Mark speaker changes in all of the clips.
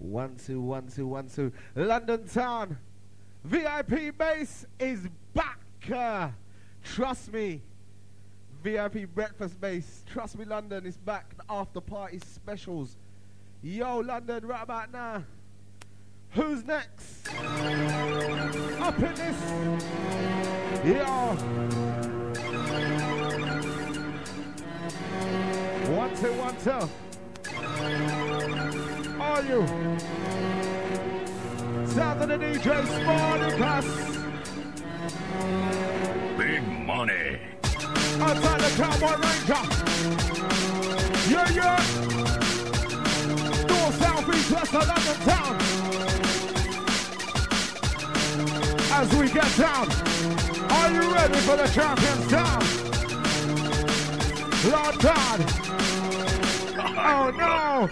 Speaker 1: 1 2 1 2 1 2. London Town. VIP Base is back. Trust me. VIP Breakfast Base. Trust me, London is back. The after party specials. Yo, London, right about now. Who's next? Up in this. Yo. 1 2 1 2. Are you? Sound of the DJ Spartacus.
Speaker 2: Big money.
Speaker 1: Outside the Cowboy Ranger. Yeah, yeah. North, south, east, west of London Town. As we get down, are you ready for the Champions Town? Lord God. Oh no.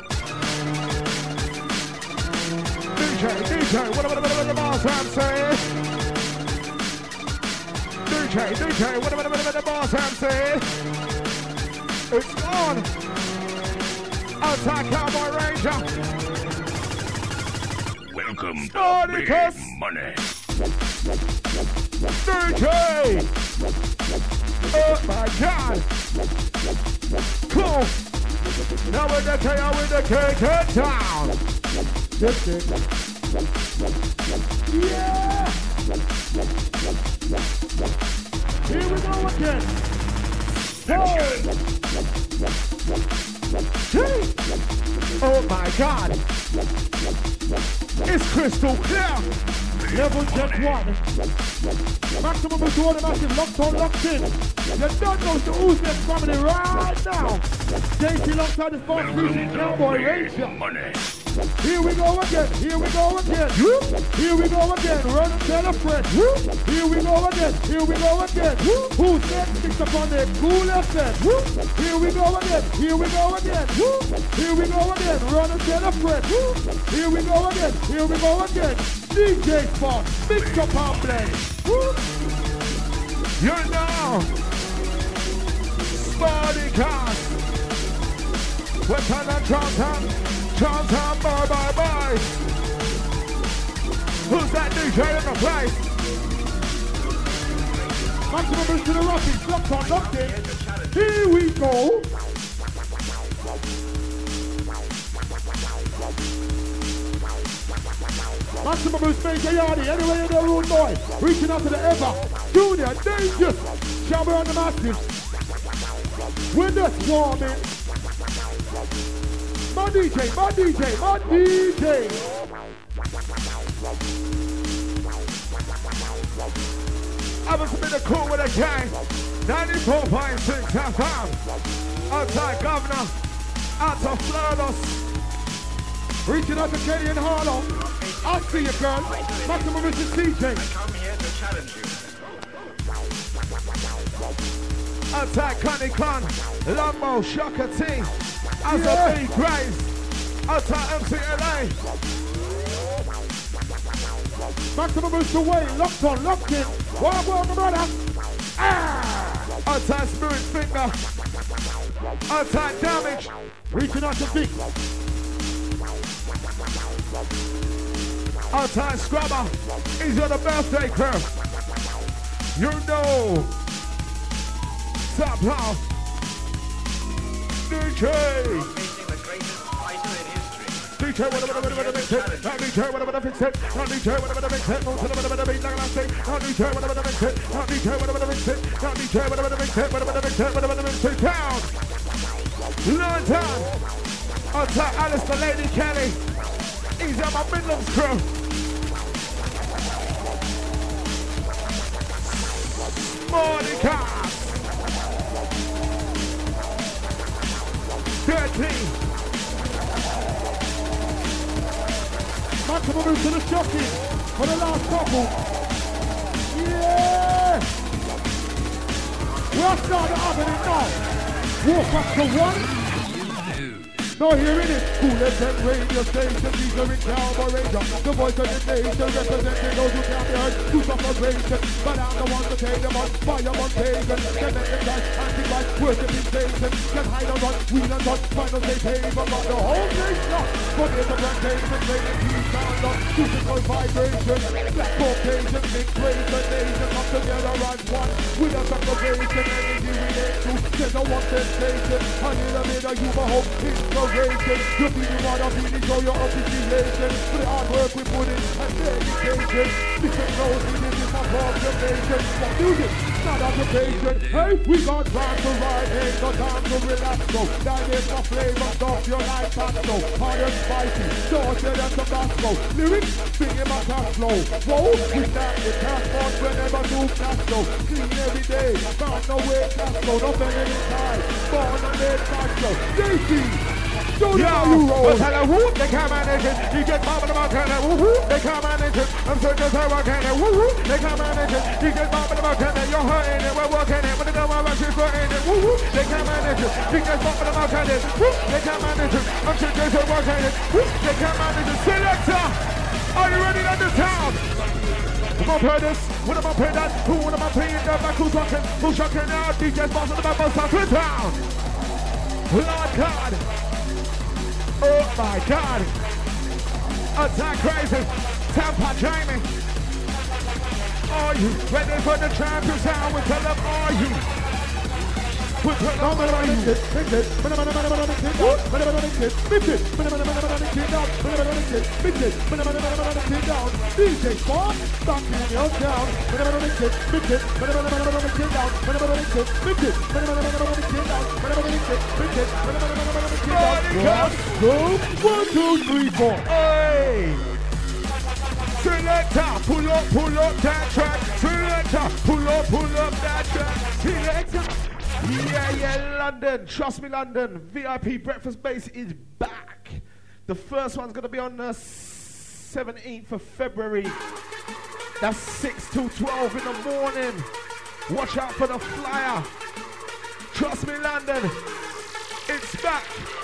Speaker 1: DJ, what about the boss I'm saying? DJ, what about the boss I'm saying? It's on. Outside Cowboy Ranger.
Speaker 2: Welcome to
Speaker 1: Spartacus.
Speaker 2: Big Money.
Speaker 1: DJ. Oh my God. Cool. Now with the KK town. Yeah! Here we go again. Oh my God. It's crystal clear. Level check 1. Maximum is automatic, locked on, locked in. You don't know the Uzbek family right now. JC locked on the fast music Cowboy Ranger. Here we go again, here we go again. Here we go again, run and tell a friend. Here we go again, here we go again. Who's next? Sticks upon the cool effect. Here we go again, here we go again. Here we go again, run and tell a friend. Here we go again, here we go again. DJ Spot, mix up our blend. You're now Spartacus. We're on Charlton, bye. Who's that DJ in the place? Maximum is to the Rockies, locked on, locked in. Here we go. Maximum is Major Yardy, anyway in the road boy. Reaching out to the ever. Junior, dangerous. Shabba on the massive. We're just swarming. My DJ. I was in the cool with a gang. 94.6 FM. Outside Governor. Out of Floridos. Reaching out to Kenny and Harlow. I'll see you, girl. Maximum is CJ.
Speaker 2: I come here to challenge you.
Speaker 1: Outside Connie Con. Lambo, Shaka T. As a big Grace. Outside MCLA. Maximum is away. Locked on, locked in. What, my brother? Ah! Outside Spirit Finger. Outside Damage. Reaching out to Vic. Outside Scrubber. He's on the birthday curve. You know. Top house. DJ. DJ, whatever makes it. Not DJ, whatever fix it. Not DJ, whatever makes it. Not whatever beat like I say. Not DJ, whatever makes it. Not DJ, whatever makes it. Not DJ, whatever makes it. Whatever makes it. Down. London. Outside Alistair Lady Kelly. He's on my Midlands crew. Monica. 13. Maximum move to the shocking for the last couple. Yeah! We're starting up in it now. Walk up to 1. Now hearing it, coolest and radio station, featuring Cowboy Ranger, the voice of the nation, representing those who can't be heard, who suffer ration. But I'm the one to take them on, fire on pagan, can make them die, anti-Christ, worshiping Satan, can hide and run, wheel and run, final say paper, but the whole nation, for there's a plantation, raining peace and love, physical vibration, black Caucasian, mixed race and nation, come together as one, with a separation, energy relate to, there's a one sensation, a little bit of humor, hope, inspiration, you feel you wanna feel it, show your appreciation, for the hard work we put in, and dedication, listen closely, this is my proclamation, for music, not occupation, hey, we got time to ride, ain't no time to relax, so, that is my flavor, stuff your life, so, hard and spicy, saucy and Tabasco, lyrics, singing my cash flow, whoa, we stand with cash box whenever do cash flow, clean every day, found no way cash flow, nothing anytime, born and made cash flow, JC, show them how you roll.
Speaker 3: But tell her whoop, they can't manage it. You get bobbing about kind of whoop, they can't manage it. I'm certain how I can whoop, they can't manage it. You get bobbing about kind of you're hurting it, we're working it, but the girl I'm actually putting it. Whoop, they can't manage it. You get bobbing about kind of whoop, they can't manage it. I'm certain how I can whoop, they can't manage it. Selector, are you ready to the town? Come on, play this. What am I playing that? Who am I playing that? Back who's rocking? Who's rocking out? DJ's boss on the back, boss out to town. Lord God. Oh my God! Attack crazy! Tampa Jamie! Are you ready for the champion sound? We tell them, are you? We tell them, are you?
Speaker 1: DJ Spark, back in your town. Go, 1, 2, 3, 4.
Speaker 3: Hey! Selector, pull up that track. Selector, pull up that track. Selector. Yeah, London. Trust me, London. VIP Breakfast Base is back. The first one's going to be on the 17th of February. That's 6 till 12 in the morning. Watch out for the flyer. Trust me, London. It's back.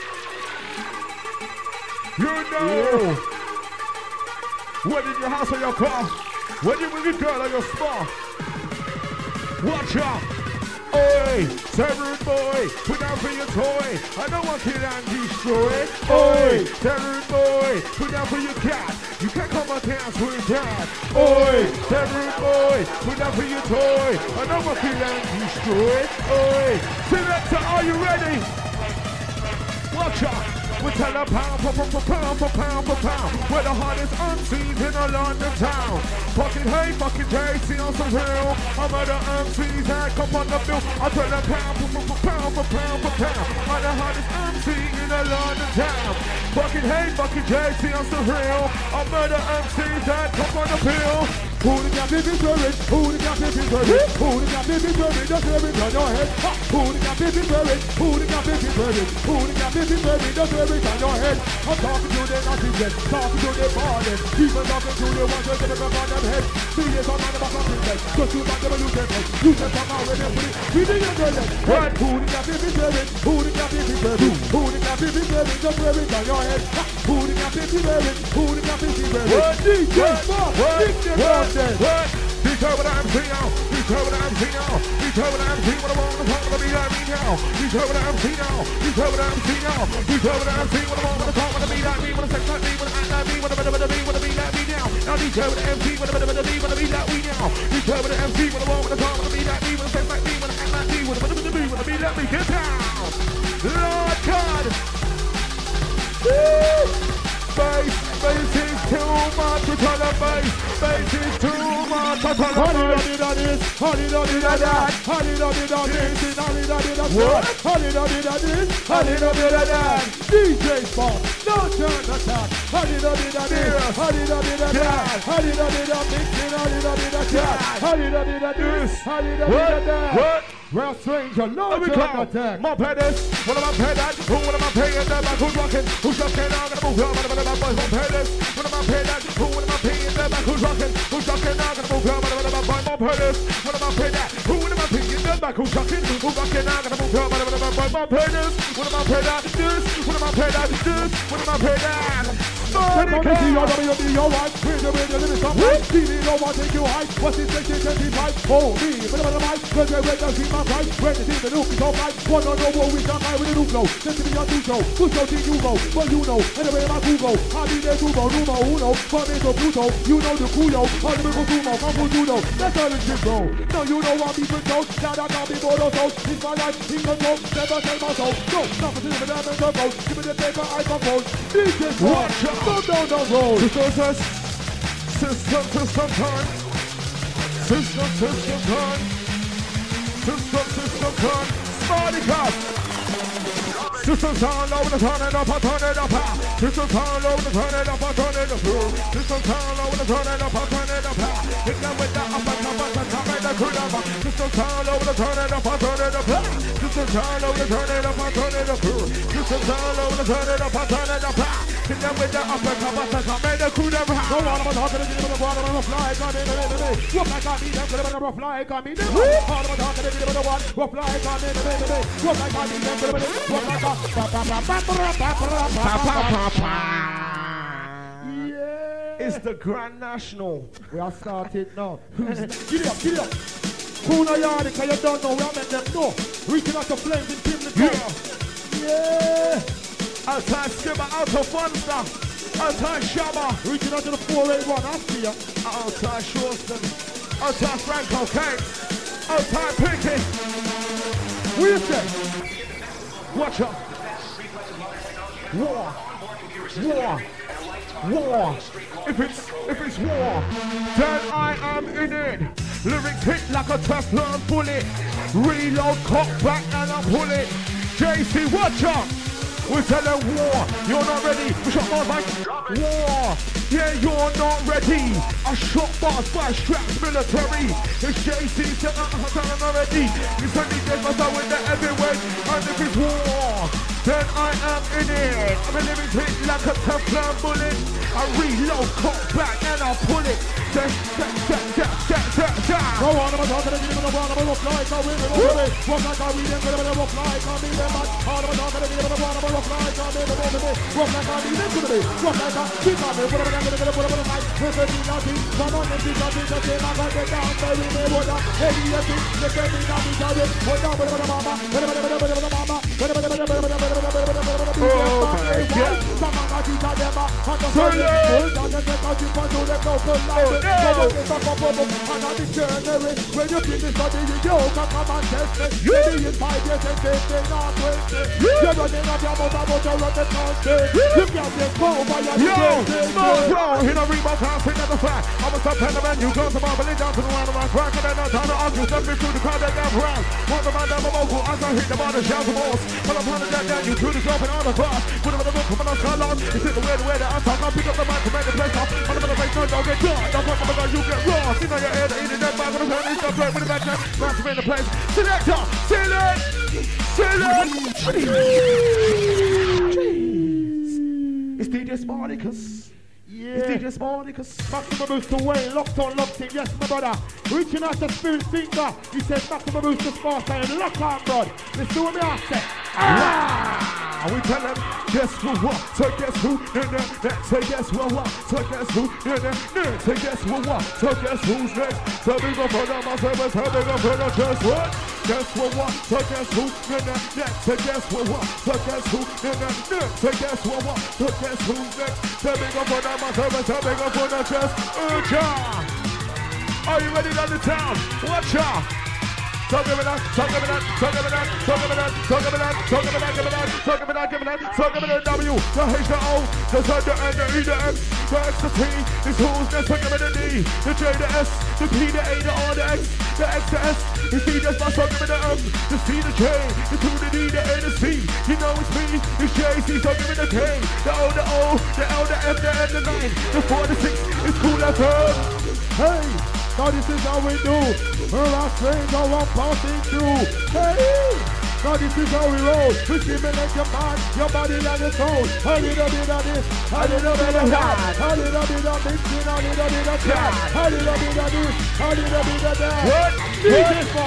Speaker 3: You know. Whether in your house or your car. Whether you're with your girl or your spa. Watch out. Oi, Terror boy, put down for your toy. I don't want kill and destroy. Oi, Terror boy, put down for your cat. You can't come and dance with that. Oi, Terror boy, put down for your toy. I don't want kill and destroy. Oi, Selector, are you ready? Watch out. We tell a pound for pound. We're the hardest MCs in a London town. Fucking hey, fucking JC on some real. I'm at the MCs that come on the bill. I tell a pound for pound. I'm the hardest MC in a London town. Fucking hey, fucking JC on some real. I'm at the MCs that come on the bill. Who the cat is wearing? Who the cat is wearing? Who the cat is wearing? Just wear it on your head. Who the cat is wearing? Who the cat is wearing? Who the cat is wearing? Just wear it on your head. I'm talking to the Nazis, talking to the borders. People talking to the ones that never got them head. 3 years on the back of his head. Just you back them and lose them head. You can come out with them free. We didn't get them. What? Who the cat is wearing? Who the cat is wearing? Who the cat is wearing? Just wear it on your head. Who the cat is wearing? Who the cat is wearing? What? DJ Spark. What? What? You tell what I'm seeing now. You tell what I'm seeing now. You tell what I'm seeing. What I'm on the top of the beat like me now. You tell what I'm seeing now. You tell what I'm seeing now. You tell what I'm seeing. What I'm on the top of the beat like me. What I'm sex like me. What I'm act like me. What I'm be like me now. Now you tell what the MC. What I'm be like we now. You tell what the MC. What I'm on the top of the beat like me. What I'm sex like me. What I'm act like me. What I'm be like me. Get down. Lord God. Woo! Bass is too much, we call it bass is too much, I call it bass. Holly da that, holly da this, holly da that. DJ Spark, no turn attack. Holly da this, holly da that, holly da mixing, holly da that, holly da this, holly da that. Real stranger, no turn attack. My pedders, what am I pedding? Who am I paying them back? Who's rocking? Who's rocking? I'm gonna move on. My pedders, what am I paying? Who am I paying them back? Who's rocking? Who's rocking? I'm gonna move on. My pedders, what am I paying? Who am I paying them back? Who's rocking? Who's rocking? I'm gonna move on. My am I play this? What am I play that? This? What am I play that? This? What am I play that? Somebody
Speaker 1: Come see your WB, your wife. With the living something. TV, no one take you high. What's it, 2025? Oh, me, but I'm the mic. Cause they're ready to see my price. When the team, the nuke is all right. One on no more, we can high with the nuke low. Just to be on two show. Push your team, you go. Well, you know. Anyway, my Google. I'll be there, Google. Numero uno. From into Pluto. You know the Kuyo. All the people Kumo. Come for judo. That's how it should go. No, you know what people don't. Now that I'll be more or so. It's my life. In control. Never tell my soul. No, nothing to do with them and turbo. Give me the paper, I compose. DJ
Speaker 3: Watch out.
Speaker 1: Go down the road.
Speaker 3: System time. System time. System time. Smarty-Cut. System time over the turn it up, I turn it up. System time over the turn it up, I turn it up. System time over the turn it up, I turn it up. Hit them with the upper top and the cool up. System time over the turn it up, I turn it up. System time over the turn it up, I turn it up. System time over the turn it up, I turn it up. Hit them with the upper top and the cool up.
Speaker 1: Go on, I'm talking to the water, I'm a fly, come in, what like I need them, I'm a fly, come in, all I'm talking to the one, what fly, come in, what like I need them, what like
Speaker 3: It's the Grand National.
Speaker 1: We are starting now. Get up. Kuna yard, because you don't know, we are making them know. Reaching out the flames in Tim the Yeah.
Speaker 3: Outside Skipper, out of Funster. Outside Shabba.
Speaker 1: Reaching out to the 481, I see ya.
Speaker 3: Outside Shawston. Outside Franco Kane. Outside Pinky.
Speaker 1: What you say?
Speaker 3: Watch out. War. If it's war, then I am in it. Lyrics hit like a Teflon bullet. Reload, cock back and I pull it. JC, watch out. We tell them war. You're not ready. We shot bars like war. Yeah, you're not ready. I shot bars by straps military. It's JC, tell them I'm ready. It's only get myself with the heavyweight. And if it's war, then I am in it. I'm a living hit like a Teflon bullet. I reload, cock back, and I pull it. Go on, I'm talking to you, I'm a fly, come in, what like I read them, I'm a fly, come in, I'm talking to you, I'm a fly, come in, what like I read them, what like I keep on it, what I'm going to put on the mic, with the nothing, come on, and nothing, the same, I'm going to get down, baby, what up, hey, you think, the baby, nothing, got it, what up, what mama, when you finish studying, you can come and test me. Maybe in 5 years and they not 20. You're running up your mother, but you're running country. You can't get over your small bro, in a Reebok house, in the flat. I'm a sub-penman, you go to Marble, down to the round around crack, and then I'm trying to argue, step me through the crowd, they get round. Walk around down my vocal, as I hit the bar, the shout of horse. But I'm trying to get down, you through the drop and on the cross. Put them in the book, come on, come on. You sit the way that I talk, I'll pick up the mic to make the place up. On the place, no, don't get done. Don't come on, you get raw. See now your head, eating that back on the ground, and stop playing with the back now. Massive in the place. Selector, select. It's DJ Smarty-Cus. Yeah. It's DJ Smarty-Cus.
Speaker 1: Maximum Booster Wayne, locked in, yes my brother. Reaching out the spirit finger. He says Maximum Booster Sparta and lock on, bud. Let's do what me ask it.
Speaker 3: We tell them, guess who what? So guess who? So guess what? So guess who? So guess what? So guess who's next? So big up for them, myself, so big up for them, just what? Guess what? So guess who? Next. So guess what? So guess who? So guess what? So guess who's next? So big up for them, myself, so big up for them, just Are you ready down the town? Watch out! So give me that, W, the H, the O, the Z, the N, the E, the M, the X, the T, is who's next, so give me the D, the J, the S, the P, the A, the R, the X, the X, the S, the C, the S, so give me the M, the C, the J, the 2, the D, the A, the C, you know it's me, it's J-C, so give me the K, the O, the O, the L, the F, the N, the 9, the 4, the 6, it's cool FM.
Speaker 1: Hey! Now this is how we do. We're a stranger, I'm passing through. Hey! Now this is how we roll. We stimulate your mind, your body and your soul. A little bit of this, a little bit of that. A little bit of mixing, a little bit of that. A little bit of this, a little bit of that.
Speaker 3: What?
Speaker 1: DJ Spark.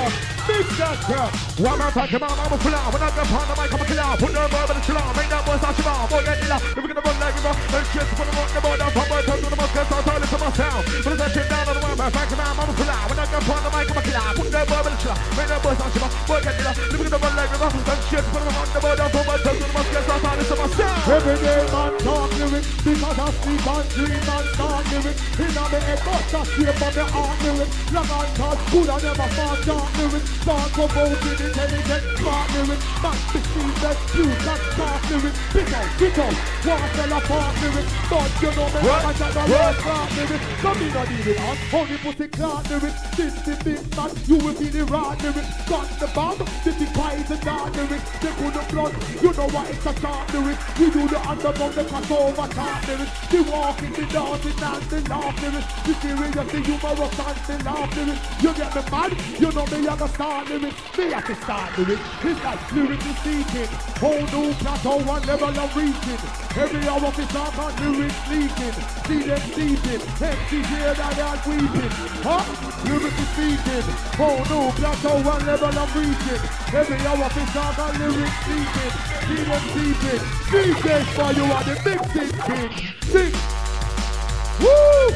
Speaker 1: Big that girl.
Speaker 3: One man talking about I'm a full out. When I get on the mic, I'm a killer. Put the verb in the chill out. Make that boy start chill out. Boy, get it out. If we're gonna run like river, then shit, put them on the board down. Pump my tongue to the muscle, so I'll listen to my sound. Put that shit down on the one man talking about I'm a full out. When I get on the mic, I'm a killer. Put the verb in the chill out. Make that boy start chill out. Boy, get it out. If we're gonna run like river, then shit, put them on the board down. Pump my tongue to the muscle, so I'll listen to my sound.
Speaker 1: Every day man talk lyrics because I sleep and dream and start lyrics. In my head, but I sleep on the art lyrics. Long and talk good, I never fall dark lyrics. Start provoking intelligent smart lyrics. Man, deceive that you can talk lyrics. Big out, one fell apart lyrics. But you know me, I got the word clark lyrics. So me not need it on, only pussy clark lyrics. This the big man, you will be the raw lyrics. Got the bomb, this is pies and dark lyrics. They couldn't blood, you know what it's a sharp lyrics. We do the underground, the crossover talk lyrics. The walking, the dancing, and the laugh lyrics. The serious, the humorous, and the laugh lyrics. You get me mad, you know me, I got start lyrics. Me have to start lyrics. It's like lyrics is seeking. Whole new plateau, one level of reaching. Every hour of it's on lyrics leaking. See them sleeping. MC's here that they are weeping. Huh? Lyrics is speaking. Whole new plateau, one level of reaching. Every hour of it's on lyrics leaking. See them sleeping. DJs for you are the mixing king. Sing. Woo!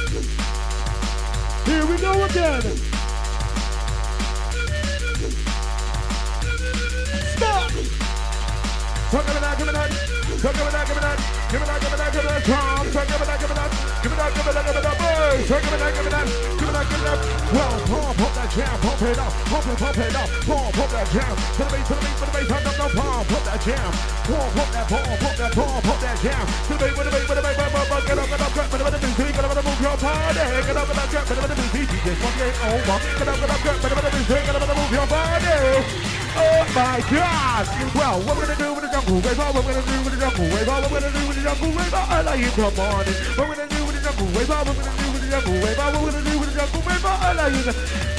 Speaker 1: Here we go again. Stop!
Speaker 3: So give me that, give me that. So give me that, give me that. Give me that, give me that, give me that. Tom, so give me that, give me that. Give me that, give me that, give me that. Boy, so give me that, give me that. Give me that, give me that. Well, pump that jam, pump it up. Pump it up. Pump that jam. To the bass, to the bass, to the bass. No, pump that jam. Pump that jam. To the bass, with the bass, with the bass. Get up, get up, get up, get up, move your body. Get up, get up, get up, this one ain't over. Get up, get up, get up, move your body. Oh my God! Well, what we're gonna do with the jungle wave? What we're gonna do with the jungle wave? What we're gonna do with the jungle wave? I like you, come on. What we're gonna do with the jungle wave? What we're gonna do with the jungle wave? What we're gonna do with the jungle wave? I like you.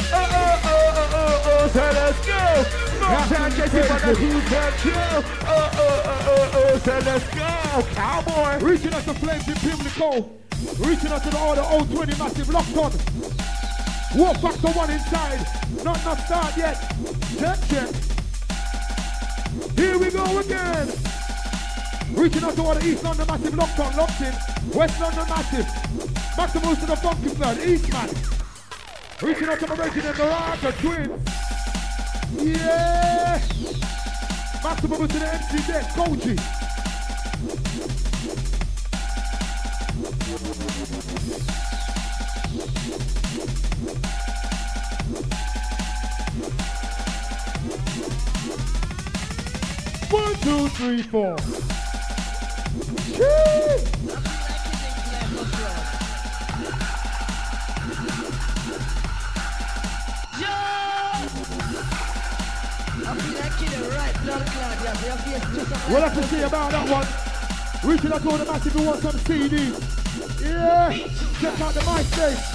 Speaker 3: So let's go. Motown Jesse for the who can chill. So let's go, cowboy.
Speaker 1: Reaching out to Flames in Pimlico. Reaching out to the order 020 massive locked on. War Factor 1 inside. Not start yet. Check. Here we go again. Reaching out to all the East London massive locked on, locked in. West London massive. Maximus to the Funky Flood, Eastman. Reaching out to my resident, the Rata Twins. Yeah. Maximus to the MC Deck, Koji. One, two, three, four. Cheers. We'll have to see about that one. Reaching out to all the massive who want some CDs. Yeah. Check out the MySpace.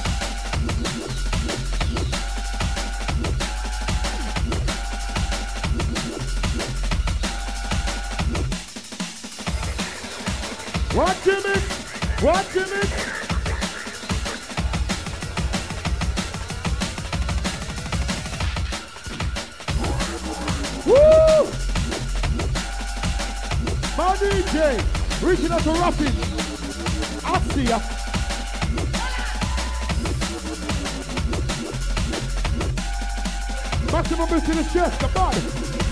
Speaker 1: Watching it. Woo! My DJ, reaching out to Ruffin. I see ya. Maximum boost to the chest, the body.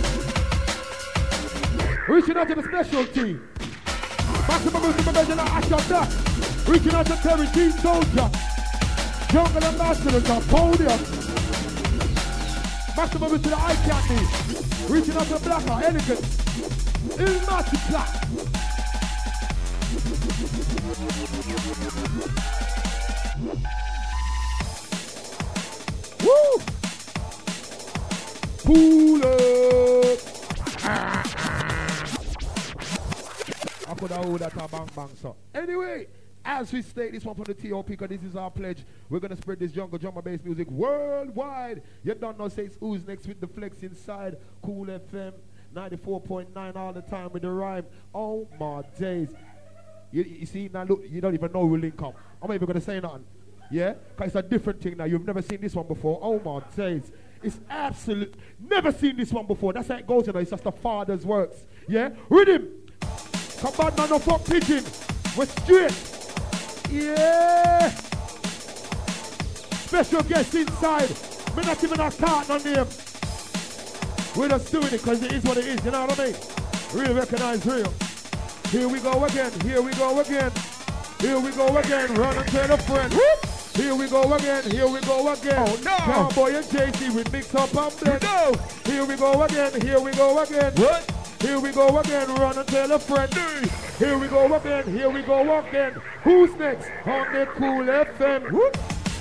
Speaker 1: Reaching out to the specialty. Maximum boost to the Major Asher Duck. Reaching out to Terry T. Soldier. Jungle Ambassadors on podium. Maximum boost to the Eye Candy. Reaching out to Blacker, Elegant. Ilmatic Black. Woo! Pull up! I could have hold that a bang, so. Anyway, as we state this one from the TOP, because this is our pledge, we're going to spread this jungle drummer bass music worldwide. You don't know, say it's who's next with the flex inside. Cool FM 94.9 all the time with the rhyme. Oh my days. You see, now look, you don't even know we'll link up. I'm not even going to say nothing. Yeah? Because it's a different thing now. You've never seen this one before. Oh my days. It's absolute. Never seen this one before. That's how it goes, you know. It's just the Father's works. Yeah? Rhythm. Come on, man, no fuck pigeon. We're straight. Yeah. Special guest inside. We're not even a cart on them. We're just doing it because it is what it is, you know what I mean? Real recognize real. Here we go again, here we go again. Here we go again, run and tell a friend. Whoop. Here we go again, here we go again.
Speaker 3: Oh no!
Speaker 1: Cowboy and JC, we mix up and blend.
Speaker 3: No!
Speaker 1: Here we go again, here we go again.
Speaker 3: What?
Speaker 1: Here we go again, run and tell a friend. Here we go again, here we go again. Who's next? On the Cool FM. Whoop.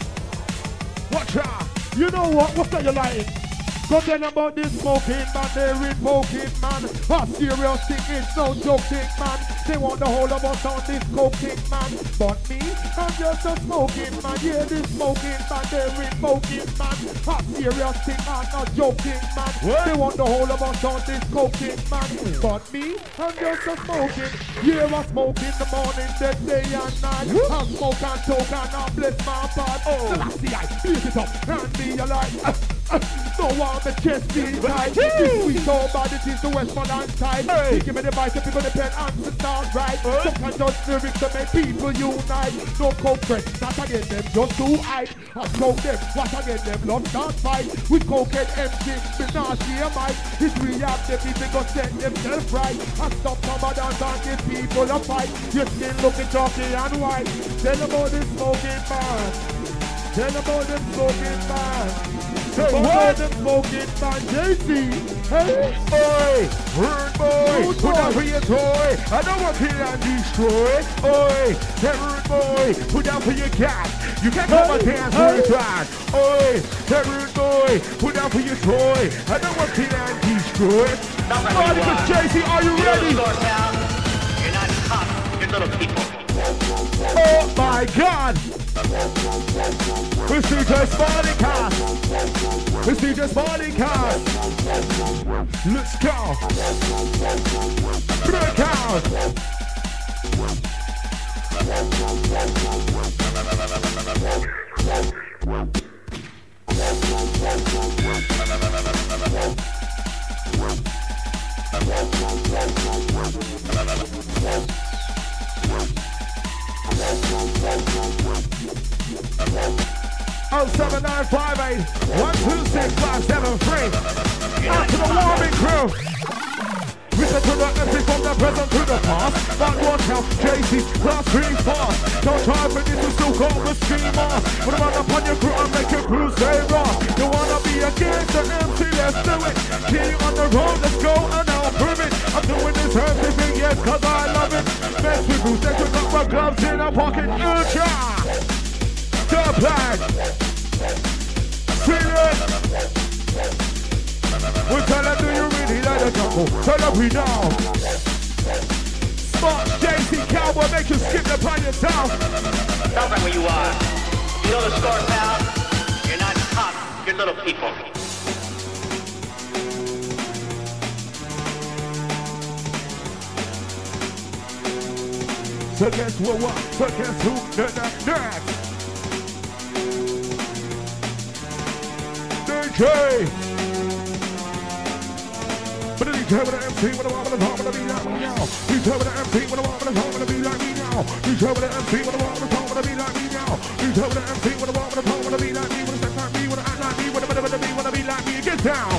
Speaker 3: Watch out!
Speaker 1: You know what? What's that you like? Go tell about this smoking man, they're invoking man. A serious thing, it's no joking man. They want the whole of us on this coking man. But me, I'm just a smoking man. Yeah, this smoking man, they're invoking man. A serious thing, I'm not joking man.
Speaker 3: What?
Speaker 1: They want the whole of us on this coking man. But me, I'm just a smoking. Yeah, I smoke in the morning, the day and night. I smoke and talk and I bless my part. Oh, Selassie, I beat it up and be alive. No one the chest feel tight. This sweet so bad it is the Westmoreland side. Hey. Give me the vice, people the pen and to start right. Some can just lyrics to make people unite. No coke press, not again them just too hype. I smoke them, what again them love start fight. With cokehead MC, me not see a mic. It's rehab, the people go set themselves right. I stop some of dance and give people a fight. Your skin looking chalky and white. Tell about the smoking man. Tell about the smoking man. Say what? The smoking man, JC. Hey,
Speaker 3: Oi, rude boy, put down for your toy. I don't want to kill and destroy. Oi, that rude boy, put down for your cat. You can't come and dance for your track. Oi, that rude boy, put down for your toy. I don't want to kill and destroy. Marcus, JC, are you ready?
Speaker 2: You're not tough, you're little people.
Speaker 3: Oh my God! It's DJ Spartacus! It's DJ Spartacus! Let's go! Break out! Oh, 7958 126 573. Out to the warming crew. Listen to the MC from the present to the past. But watch out, JC's class 3 fast. Don't try for this to still call the stream off. Put them upon your crew and make your crew stay raw. You wanna be against the MC, let's do it. Kill you on the road, let's go and I'll prove it. I'm doing this every thing, yes, cause I love it. Mess with who's next, we got my gloves in our pocket. Ultra! The flag! Serious! We tell them, do you really like the jungle? Tell them we know. Smart JC Cowboy, make you skip the pan yourself.
Speaker 2: Stop right where you are. You know the score, pal? You're not tough, you're little people.
Speaker 3: So guess what? So guess who? Next. DJ! But the DJ with the MC with the woman is home to be like me now. DJ with the MC with the woman is home to be like me now. DJ with the MC with the woman is home to be like me now. DJ with the MC with the woman is home to be like me. With the sex like me, with the act like me, with the be, wanna be like me. Get down!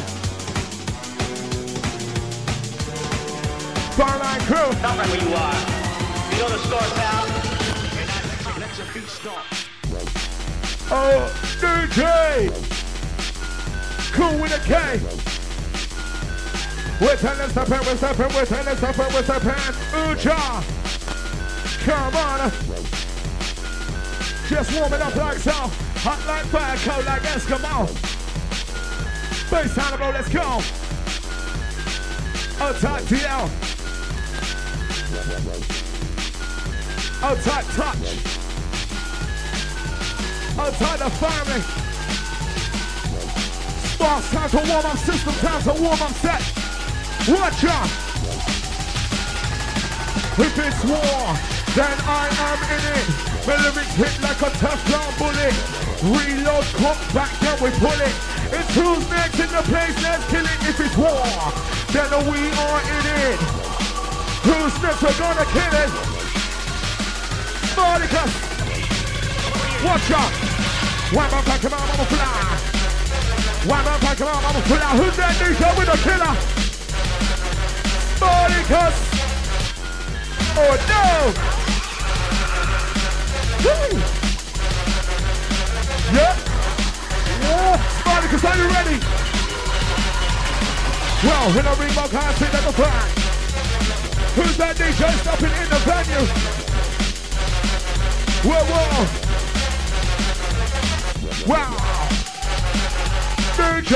Speaker 3: Starline crew!
Speaker 2: Stop right where you are. You know the score, pal? Let your beat start.
Speaker 3: Oh, DJ! Cool with a K! We're telling stepping, we're stepping, we're telling stepping, we're stepping. Ucha! Come on! Just warming up like so. Hot like fire, cold like Eskimo. Bass sound, bro, let's go! Outside TL. Outside touch. Outside the family. Sparks, time to warm up system, time to warm up set. Watch out! If it's war, then I am in it. My lyrics hit like a Teflon bullet. Reload, come back, then we pull it. It's who's next in the place, let's kill it. If it's war, then we are in it. Who's next, we're gonna kill it. Spartacus, watch out. One man pack him out, I'm a fly. One man pack him out, I'm a fly. Who's that DJ with the killer? Spartacus. Oh no! Woo! Yeah! Yeah! Spartacus, are you ready? Well, when I ring my can't sit at the front. Who's that DJ stopping in the venue? Whoa, whoa! Wow! DJ!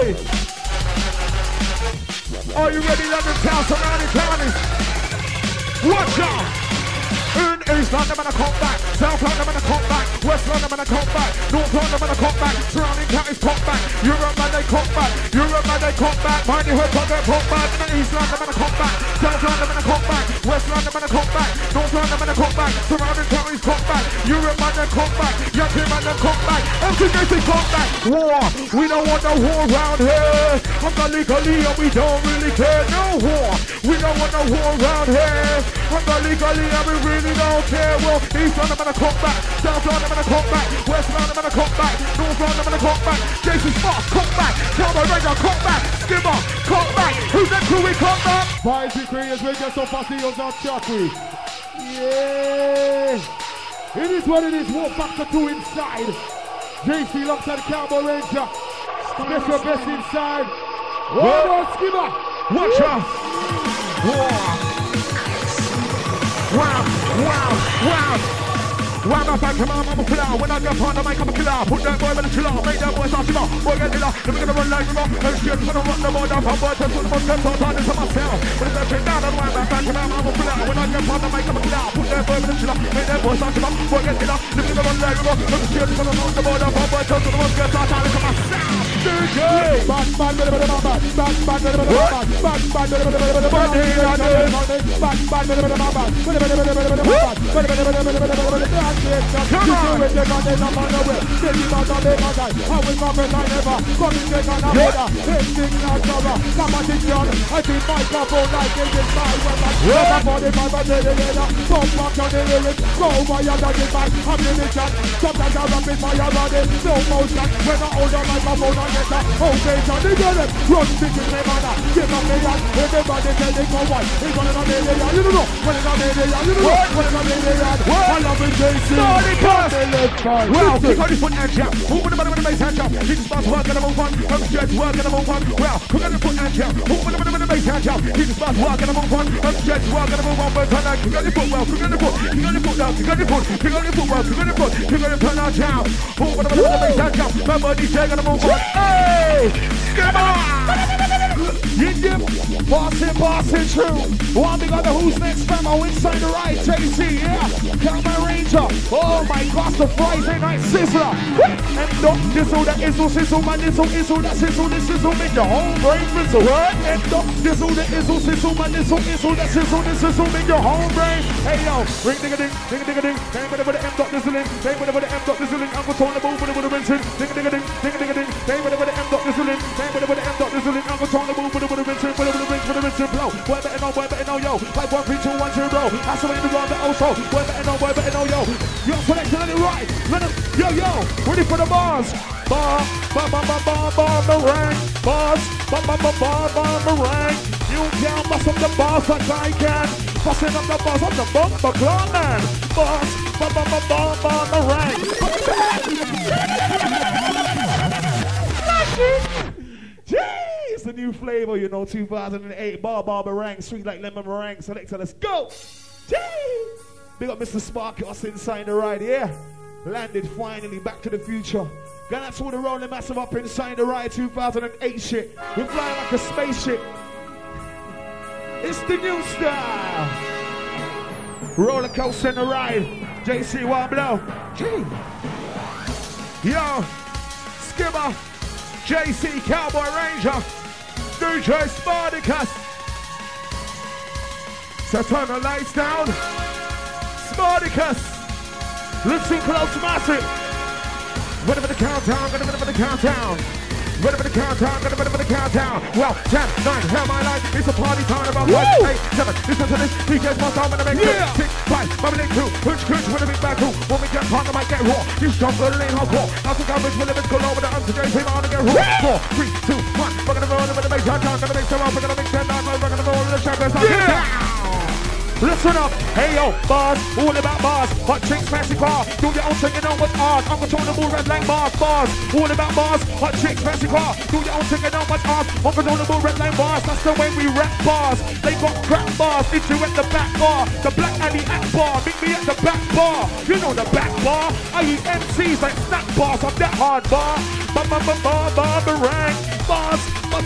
Speaker 3: Are you ready, London town, surrounding counties? Watch out! In East London, man, I come back. South London, man, I come back. West London, man, I come back. North London, man, I come back. Surrounding counties, come back. Europe, man, they come back. Europe, man, they come back. Mind you, heard about them, come back. In East London, man, I come back. South London, man, I come back. West London, man, I come back. North London, man, I come back. Surrounding counties, come back. Europe, man, they come back. Yankee, man, they come back. MCJC, come back. War, we don't want no war around here. I'm not legally and we don't really care. No war, we don't want no war around here. I'm not legally and we really don't care. Well, East London, man, I come back. South London, man, I come back. West London, man, I come back. North London, man, I come back. Jason Sparks, come back. Cowboy Ranger, come back. Skimmer, come back. Who's next? Who we come back?
Speaker 1: 5 creators, we get so fast, you don't chuckle. Yeah! It is what it is. Walk back to 2 inside. JC alongside Cowboy Ranger. Special best inside. One more Skimmer.
Speaker 3: Watch out. Wow, wow, wow. Why my back come on, I'm a killer. When I get on the mic, I'm a killer. Put that boy with a killer. Make that boy start killer. Boy get killer. Never gonna run like me more. And shit, gonna run the ball down. I'm boy, just put the most sense on to myself. But if I check down, that's why my back come on, I'm a killer. When I get on the mic, I'm a killer. Put that boy with a killer. Make that boy start killer. Boy get killer. Never gonna run like me more. And shit, gonna run the ball down. I'm boy, just put the most sense on to myself. DJ!
Speaker 1: Bad, bad, bad, bad, bad, bad, bad, bad,
Speaker 3: Come on! Well, we got this foot and jump. Who would have been the bass hand jump? He just starts working and move on. I'm just working and move on. Well, we got this foot and jump. Who would have been the bass hand jump? He just starts working and move on. I'm just working and move on. But tonight, we got the foot well. We got the foot. We got the foot now. We got the foot. We got the foot well. We got the foot. We got the foot now. Jump. Who would have been the bass hand jump? My body's gonna move on. Hey! Come on! Passing through. One big other who's next famo inside the right, JC, yeah. Cowboy Ranger. Oh my gosh, the Friday night sizzler. And don't dizzle that izzle, sizzle, my nizzle, izzle, that sizzle, this sizzle, make your whole brain fizzle. And don't dizzle that izzle, sizzle, my nizzle, izzle, that sizzle, this sizzle, make your whole brain. Hey yo, ring ding a ding, ding a ding a ding. Bang with the M dot dizzling, bang with the M dot dizzling. Uncle Tony the move with the rinsing. Ding a ding a ding, ding a ding a ding. Bang with the M dot dizzling, bang with the M dot dizzling. Uncle Tony the move with the rinsing, with the rinsing blow. Boy better know yo. 5 1 3 2 1 0. That's the way the round the also. Boy better know yo. You're selecting it right. Yo yo, ready for the bars. Bar, boomerang. Bars, boomerang. You can bust up the bars like I can. Busting up the bars on the bumper clown man. Bars, boomerang. It's the new flavor, you know, 2008 bar meringue, sweet like lemon meringue. Selector, let's go. Big up Mr. Sparkos inside the ride, yeah. Landed finally, Back to the Future. Got that's all the rolling massive up inside the ride, 2008 shit. We're flying like a spaceship. It's the new style. Roller coaster in the ride. JC one blow. Yo, Skimmer, JC Cowboy Ranger, DJ Spartacus. So turn the lights down. Spartacus, listen close, massive. Ready for the countdown, ready for the countdown. Ready for the countdown, ready for the countdown. Well, 10, 9, hell my life, it's a party time about 5, 8, 7. Listen to this, DJ's my sound, and I make 6, 5, I'm in 2, Hooch, with a big back 2. When we get hot, I might get raw. You strong, but it ain't hardcore. Now some garbage will live, it's good over the arms today, so I'm gonna get raw. 4, 3, 2, 1, we're gonna roll, we're gonna make time, gonna make some up, we're gonna make 10, 9, we're gonna roll in the champions. Listen up, hey yo, bars, all about bars. Hot chicks, fancy car, do your own thing, you know what's ours. I'm controllable, red line bars, all about bars. Hot chicks, fancy car, do your own thing, you know what's ours. Uncontrollable, red line bars, that's the way we rap bars. They got crap bars, hit you at the back bar. The black and the act bar, meet me at the back bar. You know the back bar, I eat MCs like snack bars, I'm that hard bar. Barbarang, bars,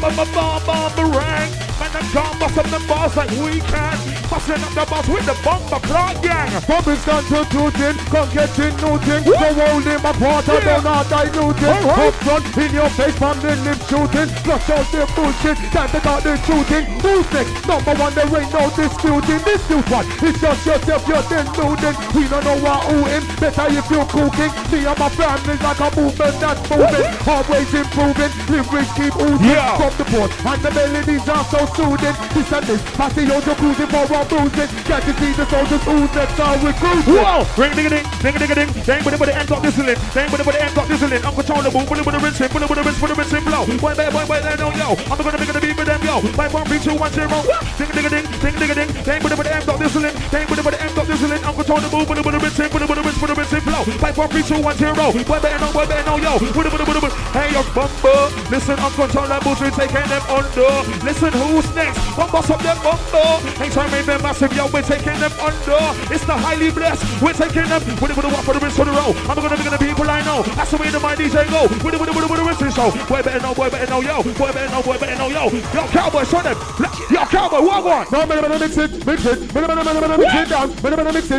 Speaker 3: barbarang. Man, I can't bust up the bars like we can. Busting up the bars with the bumper clock gang.
Speaker 1: From instant to shooting, come getting nothing. So holding my quarter, don't not diluting. Up front, in your face, from the lip shooting. Flush out the bullshit, time to start the shooting. Who's next? Number one, there ain't no disputing. This new one, it's just yourself, you're deluding. We don't know what who in, better if you're cooking. Me and my family's like a movement that's moving. Always improving, lyrics keep oozing. From the board, and the melodies are so soothing. This and this, Passio's cruising for our bruising. Can't you see the soldiers who's next are recruiting?
Speaker 3: Whoa! Ring ding a ding, ding a ding a ding. They ain't with the end got whistling. They ain't with the end got whistling. Uncontrollable, with the rinsing, with the rinsing blow. Boy, there, no, yo. I'm gonna be gonna be with them, yo. 5, 4, 3, 2, 1, 0. Ding a ding a ding, ding a ding a ding. They ain't with the end got whistling. They ain't with the end got whistling. Uncontrollable, with the rinsing, with the rinsing blow. 5, 4, 3, 2, 1, 0. Boy, better know, yo. With hey, yo, bumper. Listen, uncontrollable, we're taking them under. Listen, who's next? One boss of them bumper. Ain't trying to make them massive, yo. We're taking them under. It's the highly blessed. We're taking them with the walk for the rinse for the row. I'm gonna be the people I know. That's the way that my DJ go. With the rinse show. Boy better know, yo. Boy better know, yo. Yo, cowboy, show them. Yo, cowboy, what one?
Speaker 1: No, mix it down. Mix it down. Mix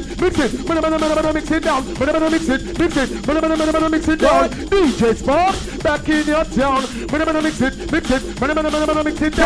Speaker 1: it down. DJ Spark, back in your town. Mix it down. Mix it down. Mix it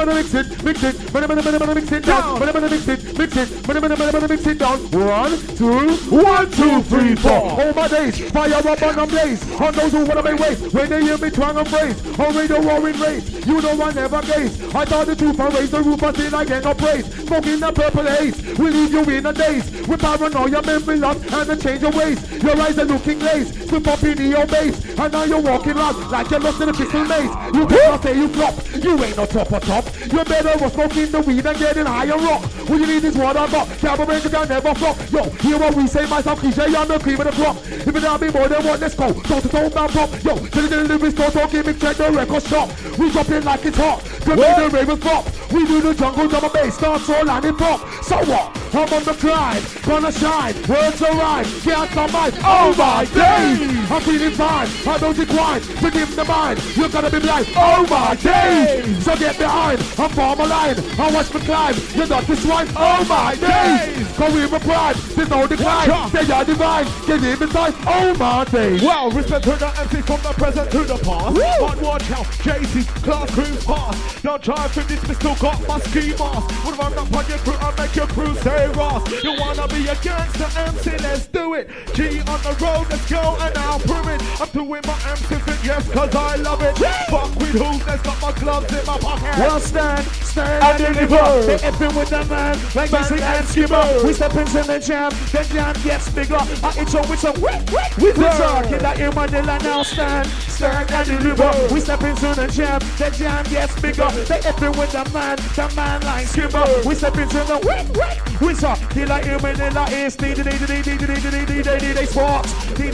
Speaker 1: down. 1, 2, 3, 4. All my days, fire up on them blaze. On those who wanna make ways, when they hear me twang and phrase. Already the roaring race, you know I never gaze. I thought the truth and raise the roof until I get no praise. Smoking the purple haze, will leave you in a daze. With paranoia, memory loss, and a change of ways. Your eyes are looking glazed, slip up in your base. And now you're walking loud, like you're lost in a crystal maze. You cannot say you flop, you ain't no top or top. You're better off smoking the weed and getting high and rock. All you need is what I got, Cowboy Ranger can never flop. Yo, hear what we say, myself, cliche, I'm the cream of the crop. If it don't be more than what, let's go. Toe to toe, man, pop. Yo, till the lyrics go, talk, give me check the record shop. We drop it like it's hot, to make the ravens pop. We do the jungle, drum and bass, start soul and hip hop. So what? I'm on the climb, gonna shine, words are rhyme, can't on mine. Oh my days, I'm feeling fine, I don't decline, forgive the mind, you're gonna be blind. Oh my days, so get behind, I'm form a line, I watch me climb, you're not this swine. Oh my days, cause we're a pride, there's no decline, they are divine, get in beside. Oh my days.
Speaker 3: Well, respect to the MC from the present to the past. On watch out, JC, class cruise past. Don't try to this, we still got my ski mask. When I'm up on your crew, I'll make your crew say Ross. You wanna be a gangster MC, let's do it. G on the road, let's go and I'll prove it. I'm doing my MC thing, yes, cause I love it. Fuck with who's next, got my gloves in my pocket.
Speaker 1: Well, stand and deliver. They effing with the man, like Basic and Skimmer. We step into the jam, the jam gets bigger. I hit you with some with the talk. Get that in my dealer now, stand and deliver. We step into the jam gets bigger. They effing with the man like Skimmer. We step into the we talk. Get that in my dealer is they sports.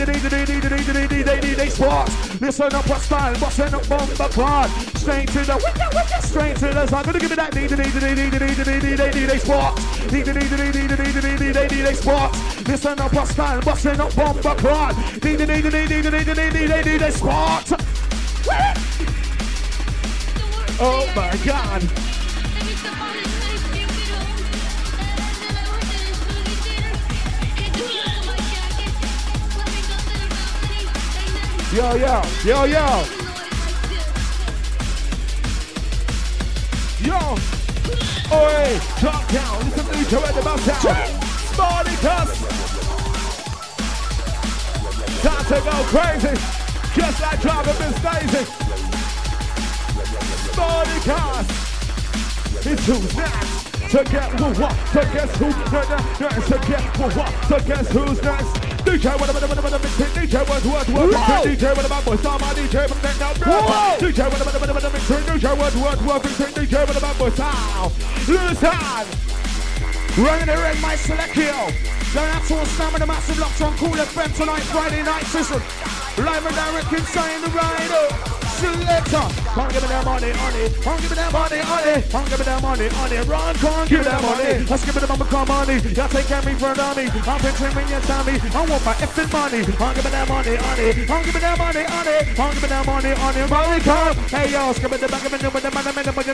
Speaker 1: They sports. Listen up, what style, busting up bomber quad. Straight to the I'm gonna give me that they sports. They sports. Listen up, what style, busting up bomber quad. They sports.
Speaker 3: Oh my God. Yo. Oi, top down. Listen to each other about town. Spartacus. Time to go crazy. Just like driving Miss Daisy. Body cars. It's who's next. To get who what? To guess who's next. To get who what? To guess who's next. DJ, what about the mixing? DJ, what? DJ, what about boys? I'm my DJ, but then now, DJ, what about the mixing? DJ, what? DJ, what about boys? How? Listen. Running the red, my selection. Going out to a slam with a massive lock on Cool FM tonight, Friday night session. Live and direct inside the rider. Selector. Can't give me that money on it. Can't give me that money on it. Can't give me that money on it. Run, can't give me that money. Let's give me the mama come money. Y'all take care of me for a dummy. I'm picturing when you tell me I want my effing money. Can't give me that money on it. Can't give me that money on it. Can't give me that money on it. Money come. Hey yo, skip it the back of it with the money. Put it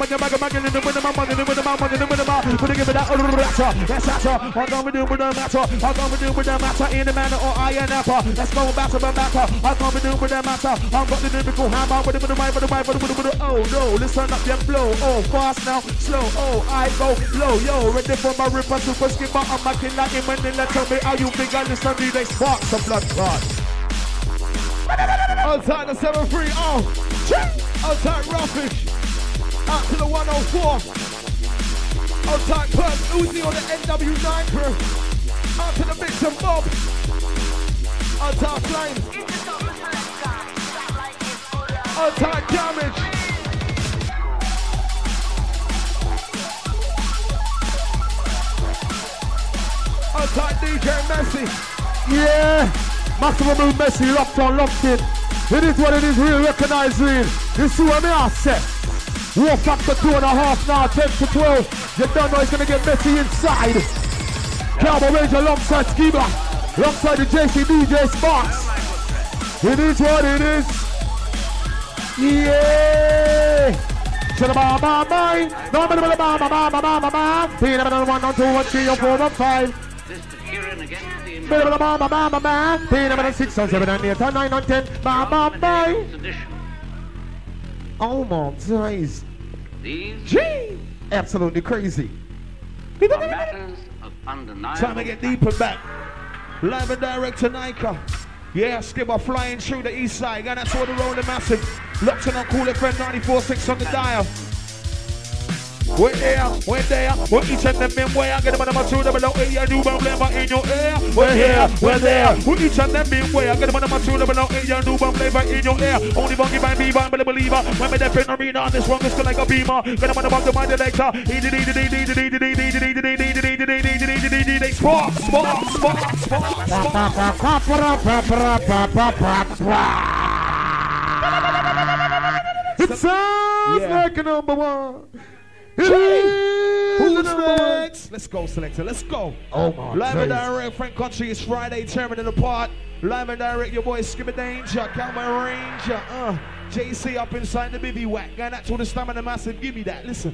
Speaker 3: give me that that's matter. What gonna do with the matter? What gonna do with the matter? In the manner or I and apple. Let's go back to the matter. What gonna do with the matter? I'm got the lyrical hammer with the right, oh no, listen up, them blow. Oh, fast now, slow. Oh, I go low. Yo, ready for my ripper, super skipper. I'm a killer in Manila. Tell me how you think I listen to they spark some blood clot. Outside the 730. Outside Roughage. Out to the 104. Outside Perth, Uzi on the NW9 crew. Out to the Bits and Bob. Outside Flames. Outside Damage. Outside DJ Messi. Yeah. Maximum Move Messi, locked on, locked in. It is what it is, real, recognize real. This is what me I say. War factor 2.5 now, 10 to 12. You don't know it's gonna get messy inside. Cowboy Rage alongside Skiba. Alongside the JC DJ Sparks. It is what it is. Yeah. Shut up, my mind. No, but my Peanut butter 1, 2, 1, 3, 4, 5.
Speaker 2: This is Kieran again with the
Speaker 3: Peanut butter 6, 7, 8, 9, 10. Oh my days.
Speaker 2: These
Speaker 3: Gee, absolutely crazy.
Speaker 2: are matters of undeniable.
Speaker 3: Time to get deeper back. Live and direct to Nika. Yeah, Skipper flying through the east side. And that's all the rolling massive. Locked in on Cool FM 94.6 on the dial. We're there, we're each and them in way. I get them on my two, double O, you do flavor in your ear. We're here, we're there. We're each and them in way. I get them on my two, double O, you do flavor in your ear. Only bunky by me, but a believer. When me deaf in arena on this one, it's like a beamer. Get them on the back of my director. It sounds like a number one. Who's next? Let's go, selector. Let's go.
Speaker 1: Oh my
Speaker 3: Live and direct, Frank Country. It's Friday, tearing it apart. Live and direct, your boy Skipper Danger, Cowboy Ranger. JC up inside the bivvy whack. Going out to the stamina massive. Give me that. Listen.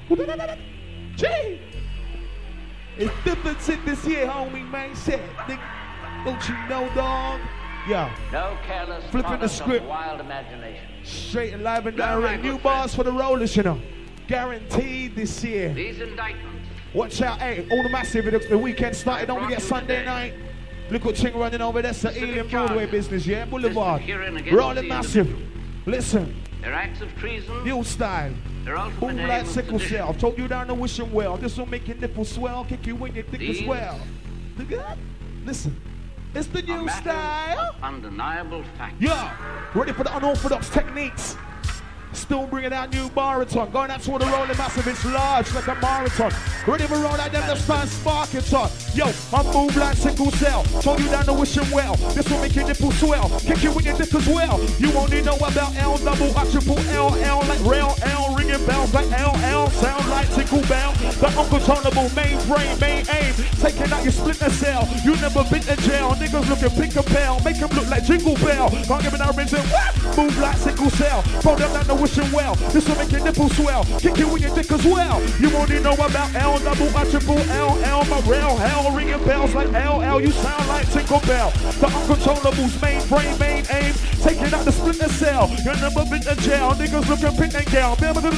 Speaker 3: G. It's different this year, homie. Man said, don't you know, dog? Yeah.
Speaker 2: No careless
Speaker 3: Flipping the script.
Speaker 2: Wild imagination.
Speaker 3: Straight and live and direct. New bars for the rollers, you know. Guaranteed this year.
Speaker 2: These indictments.
Speaker 3: Watch out, hey, all the massive. The weekend started, don't forget Sunday night. Look what Ching running over there, the Alien Broadway business, yeah? Boulevard. Rolling massive. Listen.
Speaker 2: Their acts of treason.
Speaker 3: New style.
Speaker 2: Their ultimate
Speaker 3: Boom
Speaker 2: aim
Speaker 3: like
Speaker 2: of
Speaker 3: sickle
Speaker 2: sedition.
Speaker 3: cell. Told you down the wishing well. This will make your nipple swell. Kick you when you thick as
Speaker 2: These
Speaker 3: well. Look at that. Listen. It's the
Speaker 2: A
Speaker 3: new
Speaker 2: matter
Speaker 3: style.
Speaker 2: of undeniable fact.
Speaker 3: Yeah. Ready for the unorthodox techniques. Still bringing out new marathon. Going out to the rolling massive. It's large like a marathon. Ready for roll like them. Let's stand spark it on. Yo, I move like sickle cell. Told you down the wishing well. This will make your nipple swell. Kick you with your dick as well. You only know about L double I triple L L like rail L ringing bells like LL. Sound like tinkle bell. The uncontrollable main brain, main aim. Taking out your splinter cell. You never been to jail. Niggas looking pink and pale. Make them look like Jingle Bell. Can't give it no reason. What? Move like sickle cell. Throw them down the wishing well. This will make your nipple swell. Kick you with your dick as well. You only know about L L, double a triple L, L, my real hell, ringing bells like LL, you sound like Tinker Bell. The uncontrollables, main brain, main aim, taking out the splinter cell. You never been to jail, niggas looking pink and gal.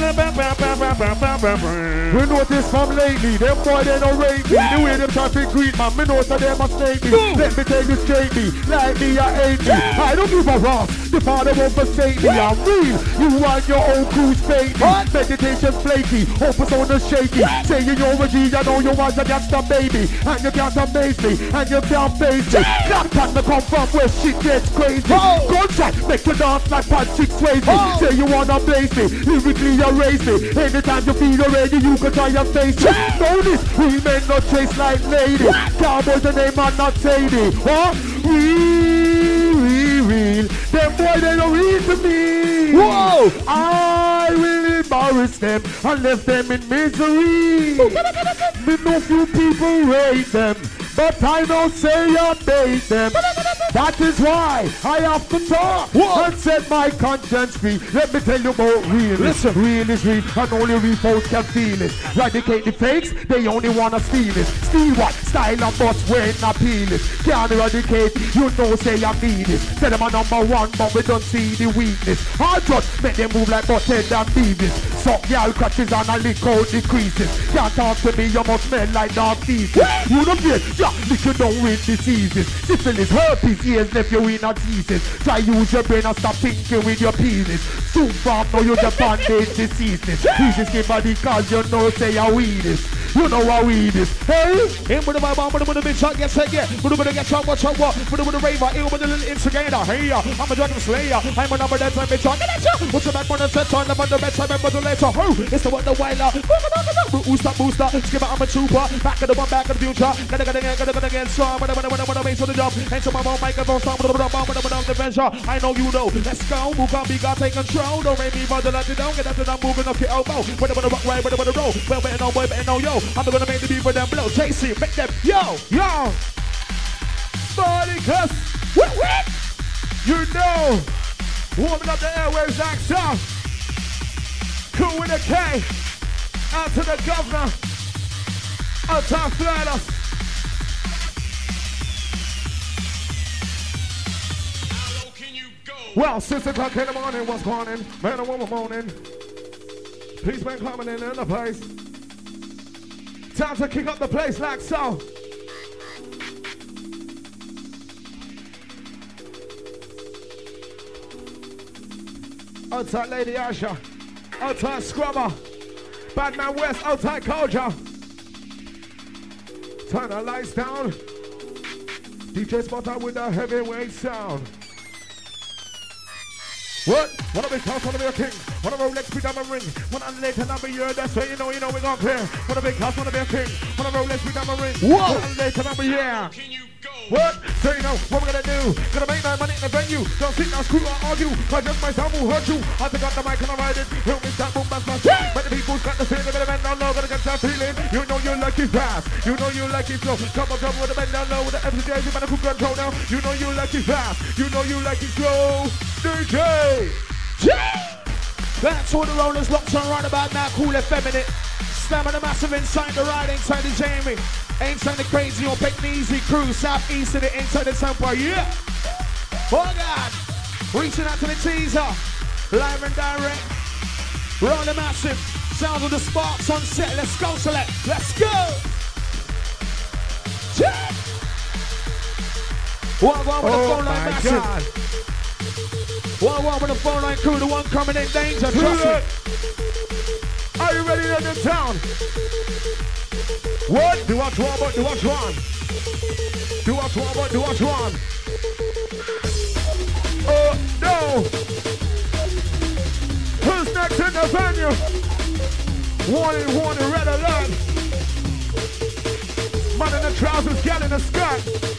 Speaker 1: We notice from lately, them boy they don't rate me. The way them traffic greet man, me know so they must snake me. Let me tell you straight me, like me I hate me. I don't give a rock, the father won't forsake me. I'm real, you want your own cruise fake me. Meditation's flaky, focus on the shaky. Saying you're a G, I know you was a gangster baby. And you can't amaze me, and you can't face me. That time to come from where shit gets crazy. Gunshot, make you dance like Patrick Swayze. Say you wanna blaze me, lyrically erase me. Anytime you feel ready, you can try and face it. Know this, we men not chase like lady. Cowboys the name and not Sadie. Huh? Real. Them boy they don't read to me. Whoa! I will embarrass them and left them in misery. Me know few people rate them, but I don't say I bait them. That is why I have to talk and set my conscience free. Let me tell you about real. Listen, real is real, and only real folks can feel it. Eradicate the fakes, they only wanna steal it. Steal what? Style and bust when I peel it. Can't eradicate, you know say I mean it. Say them a number one, but we don't see the weakness. I just make them move like butthead and beavis. Suck y'all crutches and a lick out the creases. Can't talk to me, you must smell like dog feces. You don't get, yeah, lick you down with diseases. Syphilis, herpes, ears left you in a thesis. Try use your brain and stop thinking with your penis. Soon from now you the bondage diseases. Easy skin body cause you know say a weedest. You know how weed is. Hey! In with the vibe, with the bitch, I get set, yeah. With the get shot, watch out, what? With the raver, in with the little instigator. Hey, I'm a dragon slayer. I'm a number that's my bitch, I get you. What's the back on the set, on the bed, I remember the later. Who? It's the one, the wilder. Booster, skipper, I'm a trooper. Back of the one, back of the future. Gotta get strong. When I base on the job. Enter my mouth, microphone, stop with the venture. I know you know. Let's go. Move on, be God, take control. Don't make me bother like you don't. Get after that, moving off your elbow. When I rock right, when I roll. Well, better know, boy, better know, yo. I'm gonna make the beat for them blow. JC, make them, yo. Body cuss. You know. Warming up the airwaves like so. Cool with a K. Out to the governor. Out to Florida. Well, 6 o'clock in the morning, what's going on? Man and woman moaning. Policeman coming in the place. Time to kick up the place like so. Outside Lady Asha. Outside Scrubber. Badman West, outside Koja. Turn the lights down. DJ Spotter with the heavyweight sound. What? Wanna be class, wanna be a king. Wanna Rolex, be diamond ring. Wanna later, and I'll be here, that's why you know we gon' clear. Wanna be class, wanna be a king. Wanna Rolex, be diamond ring. Whoa! Wanna later, and I'll be here. What? So you know what we're gonna do? Gonna make that money in the venue. Don't sit down, screw or argue. Cause just myself will hurt you. I take out the mic and I ride it. He'll miss that boom, that's my shit. But the people's got the feeling, but the men down low, gonna get that feeling. You know you like it fast. You know you like it slow. Come on, with the men down low, with the FCJs, you better cool control now. You know you like it fast. You know you like it slow. DJ! That's all the rollers locked on right about now, cool effeminate. Slamming the massive inside the ride, inside the Jamie. Inside the crazy or Big Easy crew, southeast of the inside the tempo, yeah. Oh God, reaching out to the teaser, live and direct. Roll the massive, sounds of the sparks on set. Let's go, select, let's go. One with the phone line massive. God. One with the phone line crew, the one coming in danger, trust me. Are you ready to the town? What? Do what one, but do what one. Do what one, but do what one. Oh no! Who's next in the venue? Warning, red alert. Man in the trousers, gal in the skirt.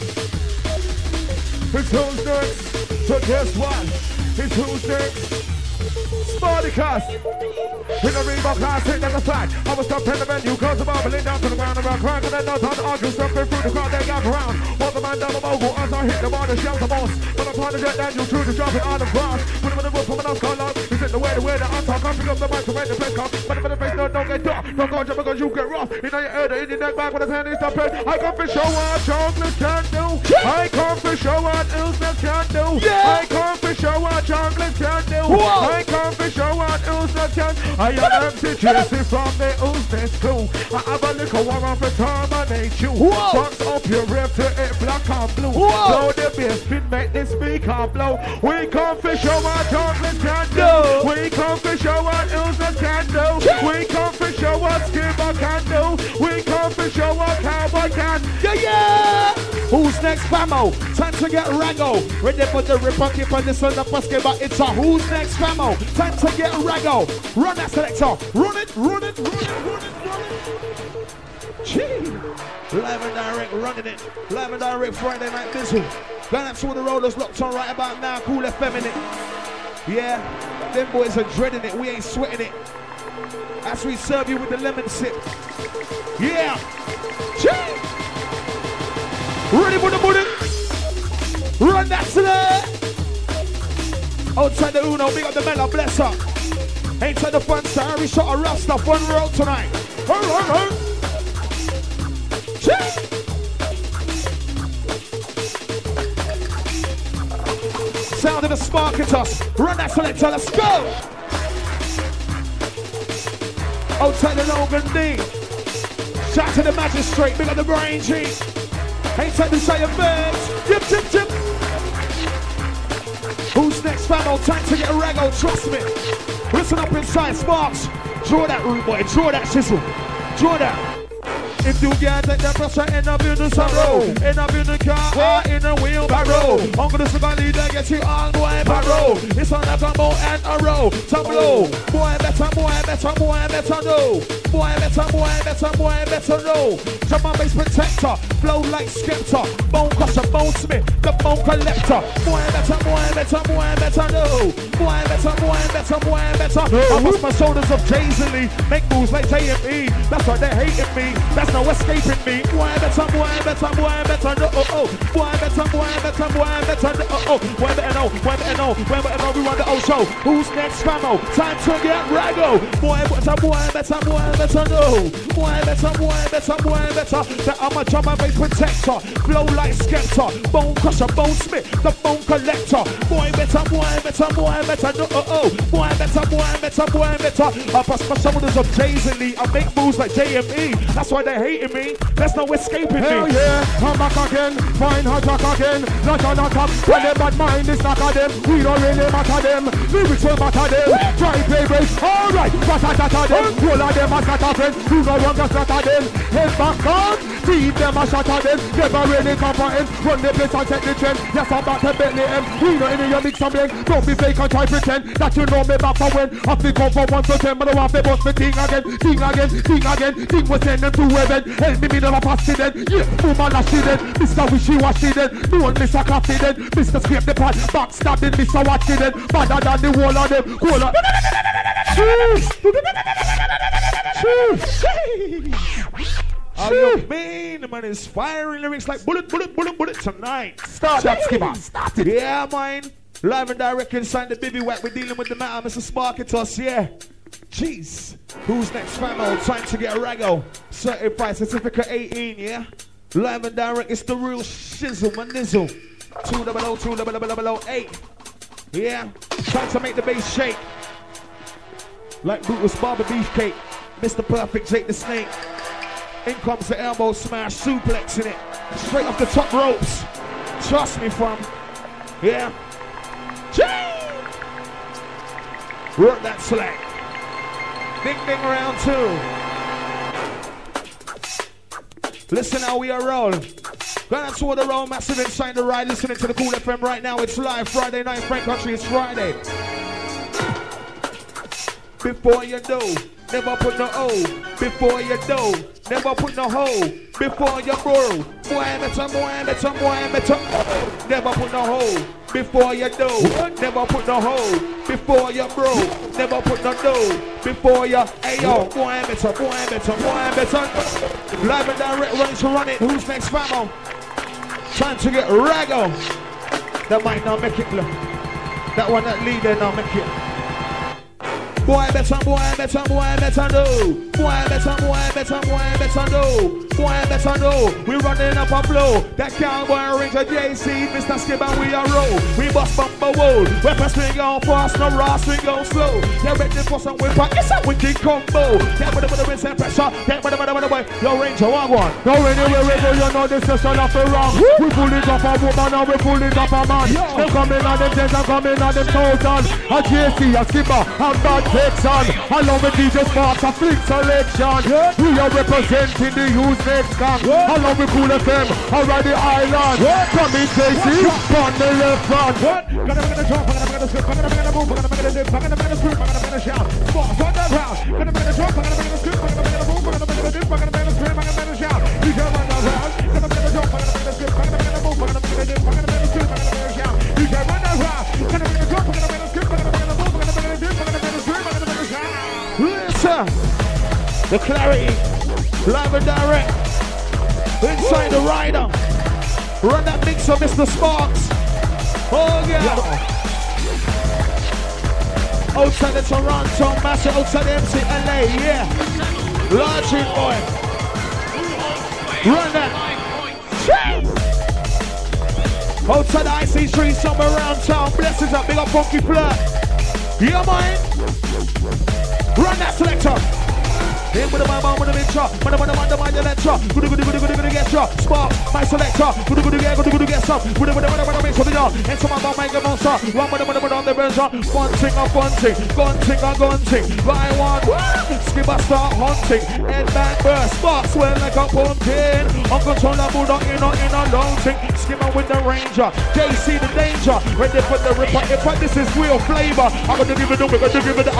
Speaker 1: It's who's next? So guess what? It's who's next? Spartacus! In the Reebok class, hit them aside. I was stuck in the venue, cause the bubbling down to the ground and rock crying, and then no time to argue, stuck through the crowd, they got around. Was the man down the mogul as I hit the bar, the shells the boss. But I'm
Speaker 3: trying to get down, you true to jump it on the grass. Put him on the roof, put him on the collar. Is it the way that I'm talking? Pick up the mic to make the place come. But the face, don't get dark. Don't go jump because you get rough. You know your head, in your neck back when the hand is up. I come for show what chocolate can do. I come for show what Useless can do. I come for show what chocolate can do. I come for show what Useless can. I am MC Jesse from the Useless crew. I have a little warrant for terminate you. Box up your rip to it black and blue. Blow the bass, spin, make the speaker blow. We come for show what chocolate can do. We come for show what Useless can do. We come for show what Skipper can do. We come for show what Cowboy can.
Speaker 1: Yeah! Who's next, famo? Time to get raggo. Ready for the ripper, keep on this on the basket, but it's a who's next, famo? Time to get raggo. Run that selector. Run it. Gee. Live and direct, running it. Live and direct Friday night bizzle. Going up to the rollers locked on right about now. Cool FM in it. Yeah, them boys are dreading it. We ain't sweating it. As we serve you with the lemon sip. Yeah. Gee. Ready for the booty? Run that to the outside the Uno, big up the Mela, bless up. Inside the front side, we shot a Rasta, one road tonight. Sound of the spark at us. Run that selector, let's go. Outside the Logan D. Shout to the magistrate, big up the Brain G. Ain't time to say a birds. Tip. Who's next, famo? Time to get raggo, trust me. Listen up inside, Sparks. Draw that root boy, draw that sizzle. Draw that. If you can't take the pressure, end up in the sorrow. End up in the car or in a wheelbarrow. Uncle the super leader gets you all boy barrow. It's on a combo and a row. Tableau. Boy better know. Boy better know. Jump on base protector. Flow like Skepta. Bone crusher, bone smith. The bone collector. Boy better know. Boy better. I bust my shoulders up jazily. Make moves like JME. That's why they hating me. That's no escaping me. Boy better know. Boy better know. We run the old show. Who's next, famo? Time to get raggo. Boy better know. Boy better. That I'm a drum and bass protector. Flow like Skepta. Bone crusher, bone smith. The bone collector. Boy better know. Boy better. I bust my shoulders up jazily. I make moves like JME. That's why they hating me. There's no escaping me.
Speaker 3: Hell yeah, come back again. Fine attack again. Not on top. When the bad mind is not at them. We don't really matter them. Lyrics will matter them. Try play break. Alright, rat-a-tat-a them. All of them are scatter friends. Who no longer scatter them. Head back on. Feed them a shot at them. Never really comprehend. Run the place and set the trend. Yes, I'm back to Bentley M. We know in your mix and blend. Don't be fake and try pretend that you know me back for when. I pick up for 1 to 10. But I want to bust me thing again. Thing was send them to heaven. Help me never pass it then. Yeah, woman a she then. Mr. Wishy-washy then. No one Mr. Crafty then. Mr. Scrape the pot. Backstabbing Mr. Watchy then. Badder than the whole of them. Whole of...
Speaker 1: How you mean? The man is firing lyrics like bullet tonight.
Speaker 3: Start that, Skipper. Start it.
Speaker 1: Yeah, man. Live and direct inside the bivouac. We're dealing with the matter, Mr. Sparkitos, yeah. Jeez. Who's next, famo? Time to get raggo. Certified certificate 18, yeah? Live and direct, it's the real shizzle, my nizzle. 20008. Yeah? Time to make the bass shake. Like Brutus Barber Beefcake. Mr. Perfect, Jake the Snake. In comes the elbow smash, suplex in it. Straight off the top ropes. Trust me, fam. Yeah? Work that slack. Ding ding round 2. Listen how we are rolling. Gonna tour the road, massive inside the ride. Listening to the Cool FM right now. It's live Friday night, Frank Country. It's Friday. Before you do, never put no O. Before you do, never put no hoe. Before you bro. Boy better. Never put no hoe. Before you do, never put no hoe. Before you bro, never put no dough. Before you, ayo, boy better. Live and direct, ready to run it. Who's next, famo? Time to get raggo.
Speaker 3: That might not make it, look. That one that lead there not make it. Boy better do. Boy better do. We running up a blow. That cowboy ranger JC, Mr. Skib and we are roll. We bust bumper wall. Weapons swing on fast, no raw swing on slow. Get ready for some whipper. It's a wicked combo. Get with the wind and pressure. Get with the way. Your ranger one. Go anywhere we go, you know this is all of the wrong. We pull it up a woman and we pull it up a man. They coming on them tens and coming on them thousands. A JC, a skipper, and bad Texan. Along with DJ Sparks, a flick selection. We are representing the youth next gang. Along with Cool FM, around the island. Come in, JC, on the left front. Gonna make a jump, gonna skip, gonna make a move, gonna make a dip, gonna make a scream, gonna make a shout. Sparks on the ground. Gonna make a jump, gonna make a skip, gonna make a move, gonna make a dip, gonna make a scream, gonna make a shout. DJ on the ground. Gonna make a jump, gonna make a skip, gonna make a move, gonna make a dip, gonna make a scream, gonna make a shout. DJ on the ground. Gonna make a jump, gonna make a skip, gonna make a move, gonna make a dip, gonna make a scream, gonna make a shout. Listen, the clarity, live and direct, inside the rider. Run that mix of Mr. Sparks. Oh yeah. Outside the Toronto, massive outside the MC LA, yeah. Large in boy. Run that. Outside the IC Street, somewhere around town. Blessings up, big up Funky Flirt. Yeah, man. Run that selector. In with the man with the big shot. With the lecture. Good get shot. Spark, my selector. Good get some. With the mix of the yard. And some of my make a monster. Run with the on the version. Fun thing. Gun thing. Buy one. Skipper start hunting. Head back burst. Spark swell like a pumpkin. Uncontrollable, not in a long thing. Skimmer with the ranger. JC the danger. Ready for the ripper. If this is real flavor, I'm gonna give it up. I'm gonna give it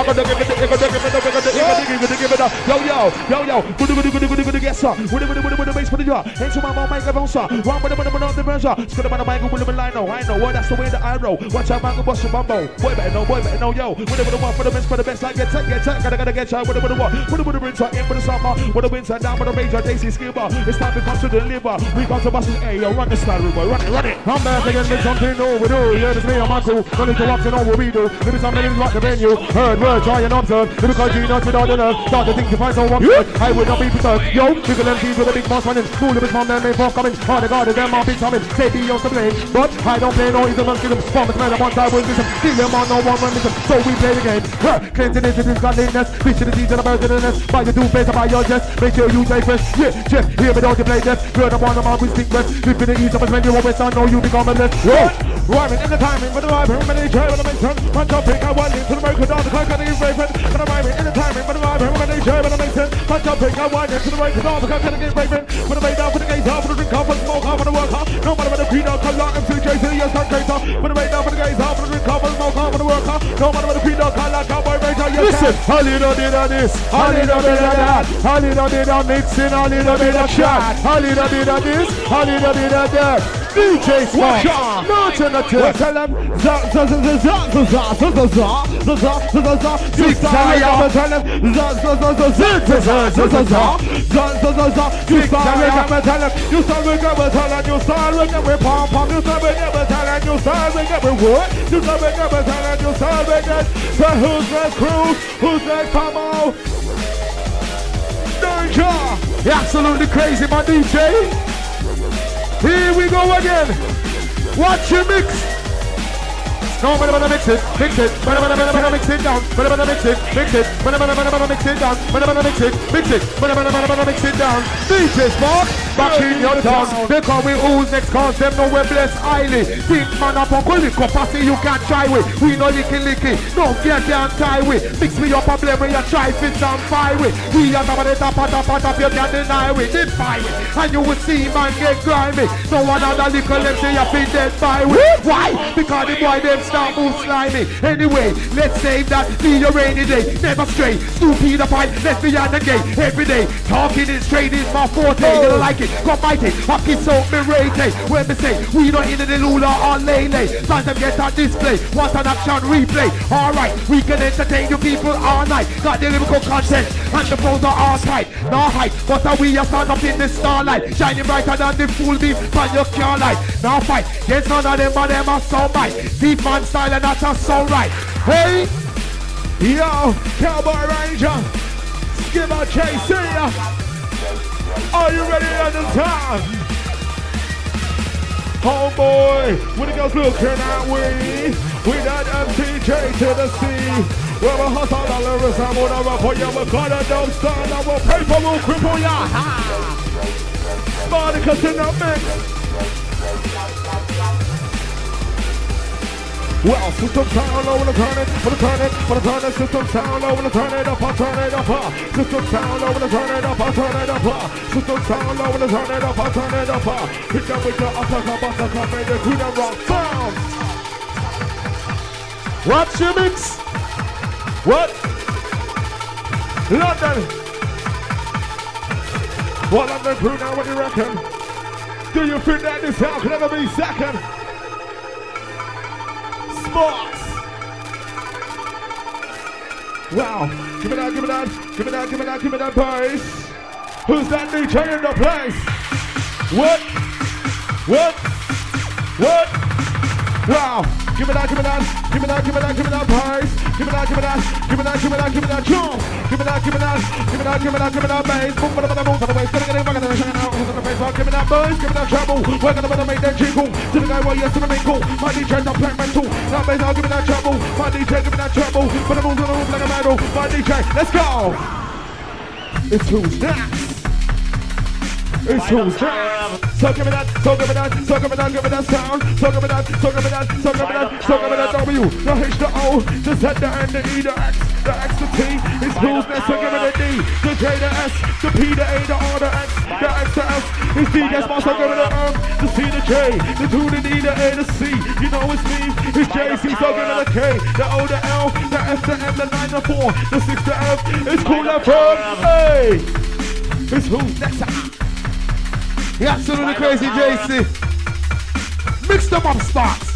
Speaker 3: up. Yo, good get some. With the bass for the jar. Into my mom, make a bouncer. Run with the version. Skid about the mic with the line. I know what that's the way that I roll. Watch out, man, bust your bumbo. Boy, better know, yo. With the one for the best, for the best. Like get gotta get shot. With the what? With the rinser, in with the summer. With the winter, down with the major. JC Skipper. It's time to come to deliver. We got to bust it. Hey, yo, run the style, boy. Run it. I'm back again with something new we do. Yeah, it's me and my crew. Don't need to watch and know what we do. Maybe some minutes rock the venue. Heard word, try and observe. Because you not without the nerve. Start to think to find someone. I will not be perturbed. Yo, wiggle them teeth with a big boss running. Cool of his mom, then may fall coming. Hard to guard them, I'll be coming. Say be on the blame. But I don't play no easy man, kill them. Performance man, once I will miss them. See them on no one run miss them. So we play the game. Cleansing into this godliness. Fish in the season of birds in the nest. By your two face, by your chest. Make sure you stay fresh. Yeah, Jeff, hear me, don't you play deaf. You're the one of my we speak west. If in the east of us, when you always know you become a less. Rhyming in the timing, but the rhyming, when they try, when I make sense. One topic, I want into the American dance, the clock, and the favorite. But I'm rhyming in the timing, but the rhyming, when they try, when I make sense. One topic, I want into the American dance, the clock, and the favorite. When I made down for the gaze, for the drink, for the smoke, for the work, no matter what the pre-dog, color, and free JC, yes, not greater. When I made down for the gaze, for the drink, for the smoke, for the work, no matter what the pre-dog, color, cowboy, major, yes. Listen, a little bit of this, a little bit of that, a little bit of mixing, a little bit of chat, a little bit of this, a little bit of that. DJ Sparks, no alternative. Tell them, who's next, come on. Danger. Absolutely crazy, my DJ. Here we go again. Watch your mix. No, but mix it, but mix it down, but mix it down, but mix it down. DJ Spark, back in your town. They call me who's next, cause them know we're blessed highly. Think man up on Gully, capacity you can't try with. We know licky, don't get can't tie with. Mix me up a blame when you try fit and fire with. We are top of the top, you can't deny with. Defy it, and you will see man get grimy. No one other liquor, let's say you fit dead by with. Why? Because the boy them start move slimy. Anyway, let's save that. Be a rainy day, never stray. Stupid fight, let's be on the gate. Every day, talking is straight is my forte. You don't like it, come fight it. I kiss so me rate. When they say we don't in the lula or lay. Sometimes get on display, want an action replay. Alright, we can entertain you people all night. Got the lyrical content and the flows are all tight.
Speaker 1: no height. But we are stand up in the starlight, shining brighter than the full beam on your car light. Now fight, yes, none of them, but them are so right. Deep man style and that's a so right. Hey, yo, Cowboy Ranger, Skipper JC, are you ready at the time? Homeboy, when the girls looking at we that MTJ to the sea. We're a hustle, all the rest, I'm gonna rap for you. We're gonna don't stand, I will pay for, we'll cripple ya. Spartacus in the mix. Well, system sound over the turn it, for the turn it, for the turn it, system sound over the turn it up, I'll turn it up, system sound over the turn it up, I'll turn it up, system sound over the turn it up, I'll turn it up, hit them with the upper, make the queen and rock sound. What's your mix? What? London. What London crew now, what do you reckon? Do you think that this sound can ever be second? Sports. Wow. Give me that, give me that, give me that, give me that, give me that bass. Who's that DJ in the place? What? What? What? Wow. Give me that, give me that, give me that, give me that, give me that bass. Give me that, give me that, give me that, give me that, give me that jump. Give me that, give me that, give me that, give me that, give me that bass. Boom, boom, boom, boom, for the bass. Gonna get it, gonna shine out on the bass. Give me that bass, give me that treble. We're gonna make that jingle. To the guy while you're to the mingle. My DJ's not playing mental. That bass, I'll give me that treble. My DJ, give me that treble. Put the moves on the roof like a medal. My DJ, let's go. It's who's next. It's who's next. So give me that, so give me that, so give me that, give me that sound. So give me that, so give me that, so give me that, so give me that W. The H, the O, the Z, the N, the E, the X, the X, the T. It's who's next, so give me the D, the J, the S, the P, the A, the R, the X, the X, the S. It's D, that's my, so give me the M, the C, the J, the 2, the D, the A, the C. You know it's me, it's JC, so give me the K, the O, the L, the F, the M, the 9, the 4, the 6, the F. It's cool, that from, hey. It's who's next. You're absolutely crazy, JC. Mix them up, Sparks.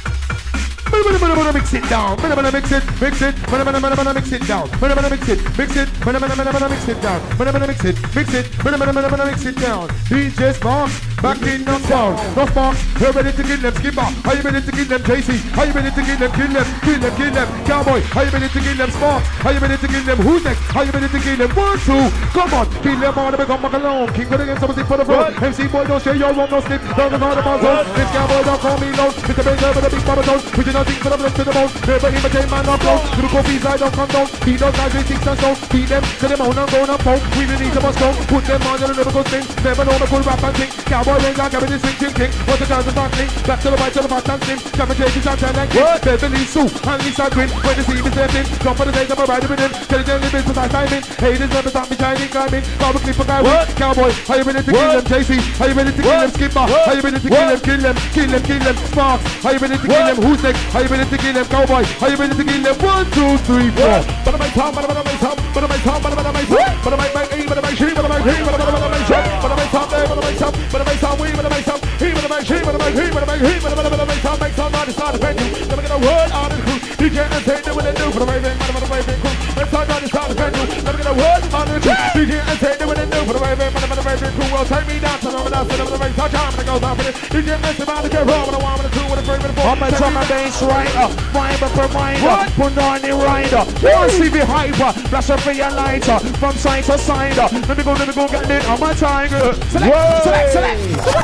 Speaker 1: Mix it down. Mix it, mix it. Mix it down. Mix it, mix it. Mix it down. Mix it, mix it. Mix it down. DJ Sparks, back in the sound. No Sparks, you're ready to kill them. Skipper, are you ready to kill them? JC, are you ready to kill them? Kill them, kill them, kill them. Cowboy, are you ready to kill them? Sparks, are you ready to kill them? Who's next? Are you ready to kill them? 1, 2, come on. Kill them all to become back alone. King of the game, somebody for the front. MC boy, don't share your room, no slip. Don't go the ball zone. This cowboy, don't call me low. Mr. Baker with a big bubble zone. We do nothing for the left to the bone. Never imitate man up close. Through coffees, I don't come down. Beat those guys with 6 and stone. Beat them to them on and go and poke. We really need to must go. Put them on and never go sing. Never know the full rap and sing. Cowboy Ranger, carry the swing, king. What's the chance of starting? Back to the right, to the fast and slim. Come and take his and tell and king. Beverly Sue and Lisa Quinn. When they see the same thing, jump for the days of a rider with him. Tell them the business I time in. Haters never stop me shining, climbing. Cowboy clip a guy with. Cowboy, are you ready to kill them? JC, are you ready to kill them? Skipper, are you ready to kill them? Kill them, kill them, kill them. Sparks, are you ready to kill them? Who's next? Are you ready to kill them? Cowboy, are you ready to kill them? 1, 2, 3, 4. But I make time, but I make time, but I make time, but I make time, but I make E, but I make she, but I make he, but I make shot, but I make time, but I make time, but I make time, we, but I make time, he, but I make she, but I make he, but I make he, but I make time, not it's not a venue. Never get a word out of the crew. DJ and take it with a new for the raving, man, for the raving crew. Next time not it's not a venue. Never get a word out of the crew. DJ and take it with a new for the raving, man, for the raving crew. Well, take me down to the dance, and the race, touch on, and it goes out for this. DJ and this about to get wrong with a 1, with a 2, with a 3, with a 4.
Speaker 4: I'm a drum and bass rider, rhymer for rider, put on the rider. One CV hyper, flash up for your lighter, from side to side. Let me go, get it on my tiger. Select.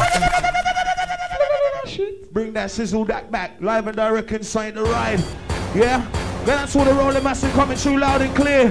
Speaker 4: Bring that sizzle back, live and direct inside the ride. Yeah, that's all the rolling massive coming through loud and clear.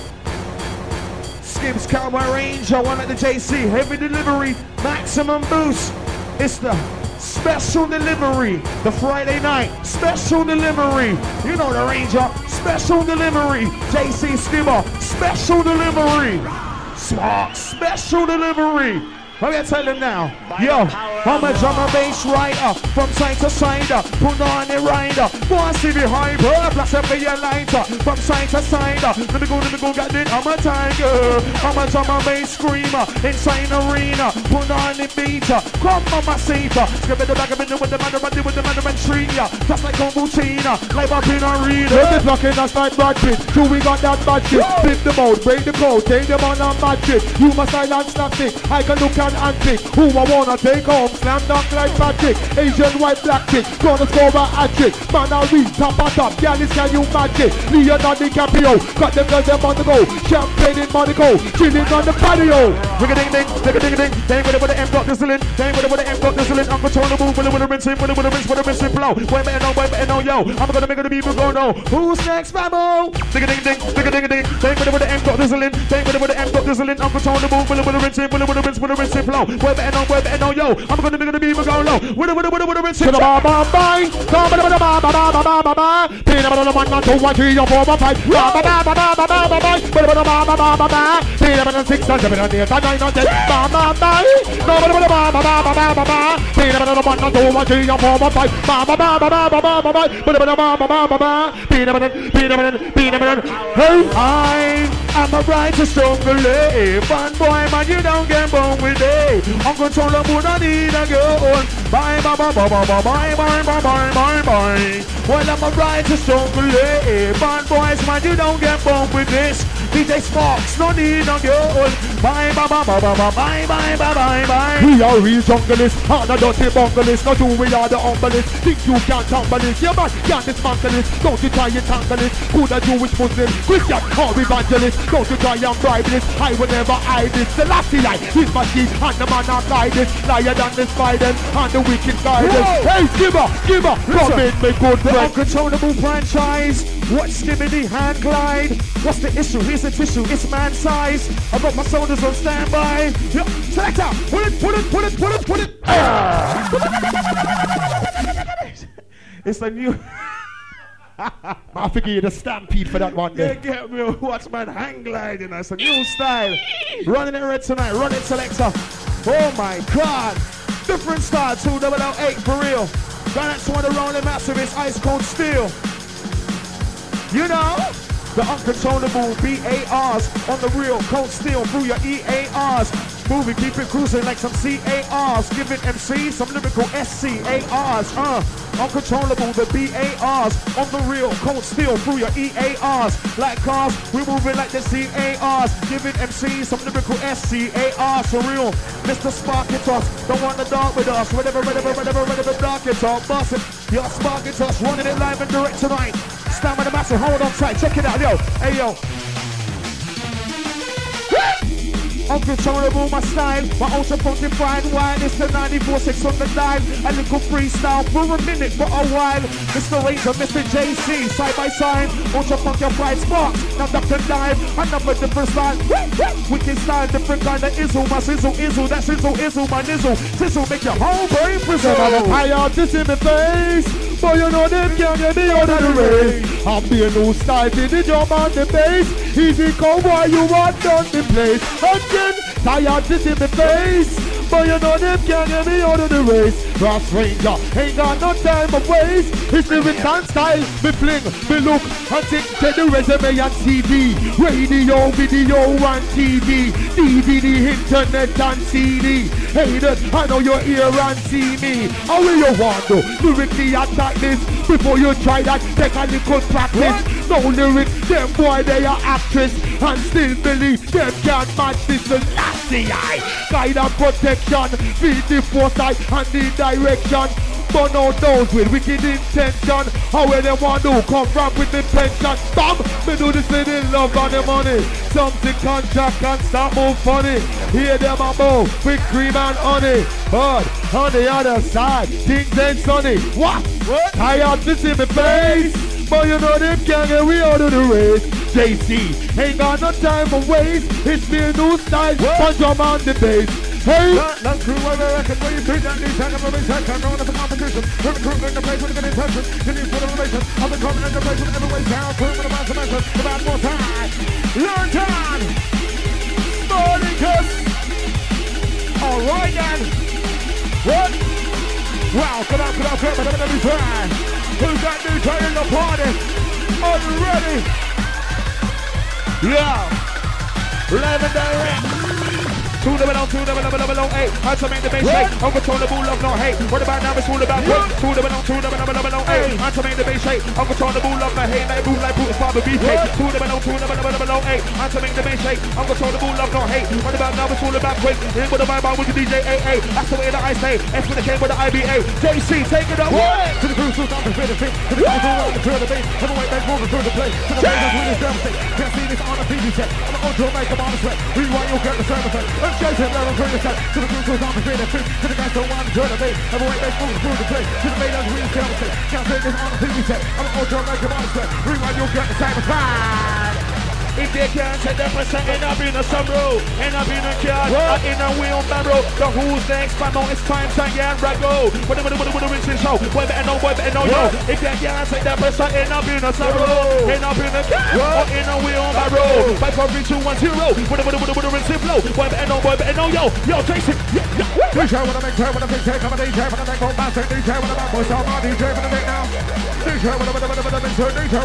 Speaker 4: Skips, Cowboy Ranger, one at the JC, heavy delivery, maximum boost. It's the special delivery, the Friday night special delivery. You know the Ranger, special delivery. JC Skipper, special delivery. Smart, special delivery. Let me tell them now. Yo, I'm a drum and bass rider from side to side. Put on the rider. Go and see the hyper. Flash up your lighter from side to side. Let me go, got it. I'm a tiger. I'm a drum and bass screamer inside the arena. Put on the beat. Come on, my seater. Skip it the back of it with the man and treat ya. Just like Kombuchina. Live up in a reader.
Speaker 1: Let me block in us like bad shit. Do we got that bad shit? Flip them out, break the code, take them on a mad shit. You must silence slapstick. I can look and pick who I wanna take home. Slam dunk like Patrick. Asian white black chick. Gonna score a hat trick. Man, I read top on top. Gallus, can you magic? Leonardo DiCaprio. Got them girls them on the go. Champagne in Monaco. Chilling on the patio.
Speaker 4: Ring a ding ding, ring a ding ding. They ain't with the M dot dizzling. They ain't with the M dot dizzling. I'm controllable with the rinse, with the rinse flow. Wait better know, yo. I'm gonna make it the people go no. Who's next, Mamo? Ring a ding ding, ring a ding ding. They ain't with the M dot dizzling. They ain't with the M dot dizzling. I'm controllable with the rinse, with the rinse flow. Wait better know, yo. I'm gonna make it the people go low. With the rinse flow. Hey, I'm a righteous stronger lay. Fun boy, man, you don't get born with it. I'm controllable, I need a girl. Bye. Well, I'm a righteous stronger lay. Fun boys, man, you don't get born with this. DJ Sparks, no need a girl. Bye.
Speaker 1: We are real junglists, and a dirty bunglists. Not who we are the humblest. Think you can't tumble this, yeah man, can't dismantle this. Don't you try and tangle this. Could a Jewish Muslim, Christian or evangelist. Don't you try and bribe this. I will never hide this. The last lie is my sheep, and the man not guide this. Liar than the spider, and the wicked guidance. Hey, give her, come in, my good
Speaker 4: the
Speaker 1: friend.
Speaker 4: uncontrollable franchise. Watch Skibbity hand glide. What's the issue? Here's the tissue. It's man size. I got my soldiers on standby. Yep. Select out. Put it. It's a new.
Speaker 1: I figure you the stampede for that one
Speaker 4: Yeah,
Speaker 1: day.
Speaker 4: get me a watchman hang gliding. That's a new style. Running it red tonight. Run it selector. Oh my God. Different style. 2008 for real. That's one of the rolling massive. It's ice cold steel. You know, the uncontrollable BARs on the real cold steel through your EARs. Moving, keep it cruising like some CARs. Give it MC some lyrical SCARs. Uncontrollable, the BARs on the real cold steel through your EARs. Like cars, we're moving like the CARs. Give it MC some lyrical SCARs for real. Mr. Spark it us, don't want the dark with us. Whatever, dark it up, bust it. You're Spark it us, running it live and direct tonight. Stand by the massive, hold on tight, check it out, yo. Hey, yo. Uncontrollable, my style, my ultra funky fried wine. It's the 94.6 on the dive. A little freestyle for a minute, for a while. Mr. Ranger, Mr. JC, side by side. Ultra funky fried sparks. Now duck and dive, another different style. Wicked style, different kind of izzle. My sizzle, that sizzle, my nizzle. Sizzle make your whole brain frizzle.
Speaker 1: I have this in my face, but you know them can't get me out of the race. I'm being no style in the drum and the bass. Easy come while you want done the place. Again, tired this in my face, but you know them can't get me out of the race. Ross Ranger ain't got no time to waste. It's lyrics and style, me fling, me look, and think to the resume and CV. Radio, video and TV, DVD, internet and CD. Haters, I know you're here and see me. How will you want to lyrically attack this? Before you try that, take a little practice. No lyrics, them boy they are actress, and still believe them can't match this. The last eye, guide and protection, feed the foresight and the direction. Burn out those with wicked intention. How will they want to come from with the pension? Bam! Me do this with the love and the money. Something contract and stop move funny. Hear them a move with cream and honey. But on the other side, things ain't sunny. What? Tired to see me face, but you know them can't get we out of the race. JC ain't got no time for waste. It's me a new style, punch drum on the bass. Hey!
Speaker 3: That crew where they reckon where you treat that new second of a second round of the competition. We're recruiting the place with a good intention. You need for the relation. I've been coming in the place with every way down. Crew with a massive mention. About more time. Learn time! Spartacus! Alright then. What? Wow, come on, let me try. Who's that DJ in the party? Are you ready? Yeah. Legendary. 2 double on 8. Hard to make the bass shake. Uncontrollable love, no hate. What about now? It's all about what? 2 double on 8. Hard to make the bass shake. Uncontrollable love, no hate. Like boot like Brutus Father BK. 2 double on 8. Hard to make the bass shake. Uncontrollable love, no hate. What about now? It's all about quick. In with the vibe with the DJ AA. That's the way that I say. F with the K with the IBA. JC, take it away. To the cruise, to the fit, to the cruise, on the field of base. Heavyweight back, moving through the place. To the base, winning devastating. Can't see this on the TV set. I'm an ultra make them on the sweat. Rewind, you'll get the same effect. Jason never bring the set to the cruise on the fit and fit to the guys don't want to turn the base. Heavyweight bass moving through the place to the main as we demonstrate. Can't say this on the TV set. I'm an ultra make them on the sweat. Rewind, you'll get the same effect. If they can't take the percent, end up in a sunroof, end up in a car, in a wheelbarrow. The who's next, but no, it's time to get right go. What the rinse show? Boy, better know, yo. If they can't take the percent, end up in a sunroof, end up in a car, or in a wheelbarrow. 5, 4, 3, 2, 1, 0. What the rinse flow? Boy, better know, yo. Yo, Jason. DJ, what I make, what I think, take, I'm a DJ, what I make, go back, DJ, what I make, boys, I'm a DJ, what I make now. DJ, what I make, DJ,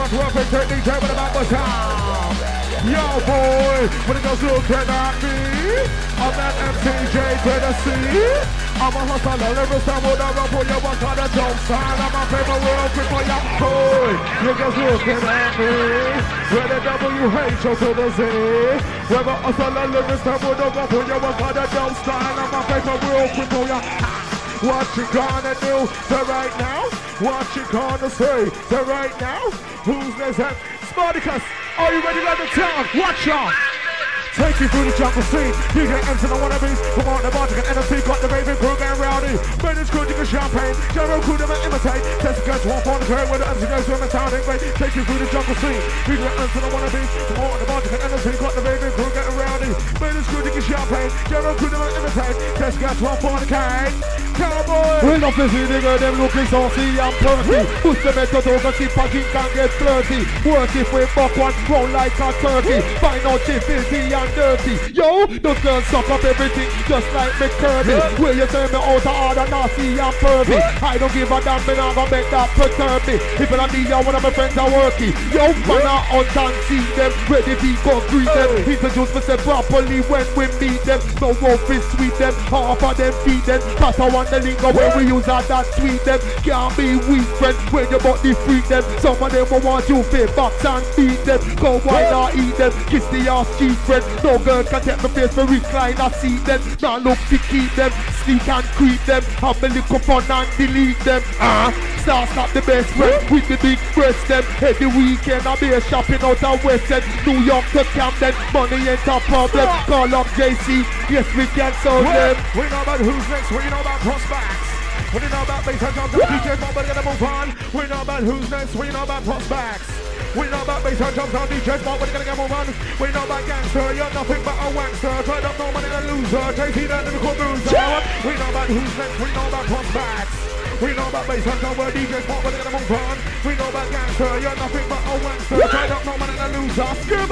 Speaker 3: what I make, boys, yo boy, when it goes looking at me, I'm that MCJ Tennessee. I'm a hustler, never stand with a rap for you, what kind of jump style? I'm a favorite world quick for your boy. You just looking at me, with a WH to the Z. Whether hustler, never stand with a rap for you, what kind of jump style? I'm a favorite world quick for you. What you gonna do to right now? What you gonna say to right now? Who's this? Spartacus, are you ready to let the town? Watch out! Take you through the jungle scene. DJ Ensign on wannabes. Come on, the Bartic and NFC got the raving crew getting rowdy. British crew, drinking champagne. General crew, never imitate. Test against one for the curve where the MC goes to the town ain't great. Take you through the jungle scene. DJ Ensign on wannabes. Come on, the Bartic and NFC got the raving crew getting rowdy. British crew, drinking champagne. General crew, never imitate. Test against one for the kind. Cowboy! We're not busy, nigga, them looking saucy and perky. Push the method over, see packing can get flirty. Work if we buck one, roll like a turkey. Find out she filthy and dirty. Yo, those girls suck up everything just like McCurdy. Will you tell me out of order, nasty and pervy? I don't give a damn, me not gonna make that perturb me. If it be one of my friends are working. Yo, man, I hunt and see them. Ready to go greet them. Introduce myself properly when we meet them. No wolf is sweet them, half of them feed them. Cause I want the lingo when we use that sweet them. Can't be weak friend when you bought the freak them. Some of them will want you to box and beat them. Go why not eat them, kiss the ass cheek friend. No girl can take my face for recline or see them. Now look to keep them, sneak and creep them. Have a little fun and delete them. Stars not the best friend with the big breast them. Every weekend I'll be shopping out of West End. New York to Camden, money ain't a problem. Call up JC, yes we can solve them. We know about who's next, we know about prospects. We know about bass and drums and DJs, but we're gonna move on. We know about who's next, we know about prospects. We know about bass and drums and DJs, but we're gonna get more on. We know about gangster, you're nothing but a wankster. Tried up no money, a loser. JC, that lyrical bruiser. We know about who's next, we know about prospects. We know about bass and drums, DJs, but we're gonna move on. We know about gangster, you're nothing but a wankster. Tried up no money, a loser.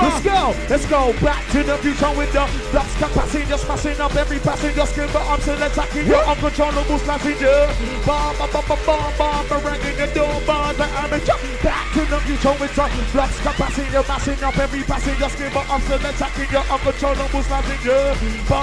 Speaker 3: Let's go back to the future with the blocks capacity, just passing up every passenger. Skipper, I'm still attacking your uncontrollable passenger. Bomb, ringing the door, bars, the amateur. Back to the future with the blocks capacity, passing up every passenger. Skipper, I'm still attacking your uncontrollable passenger.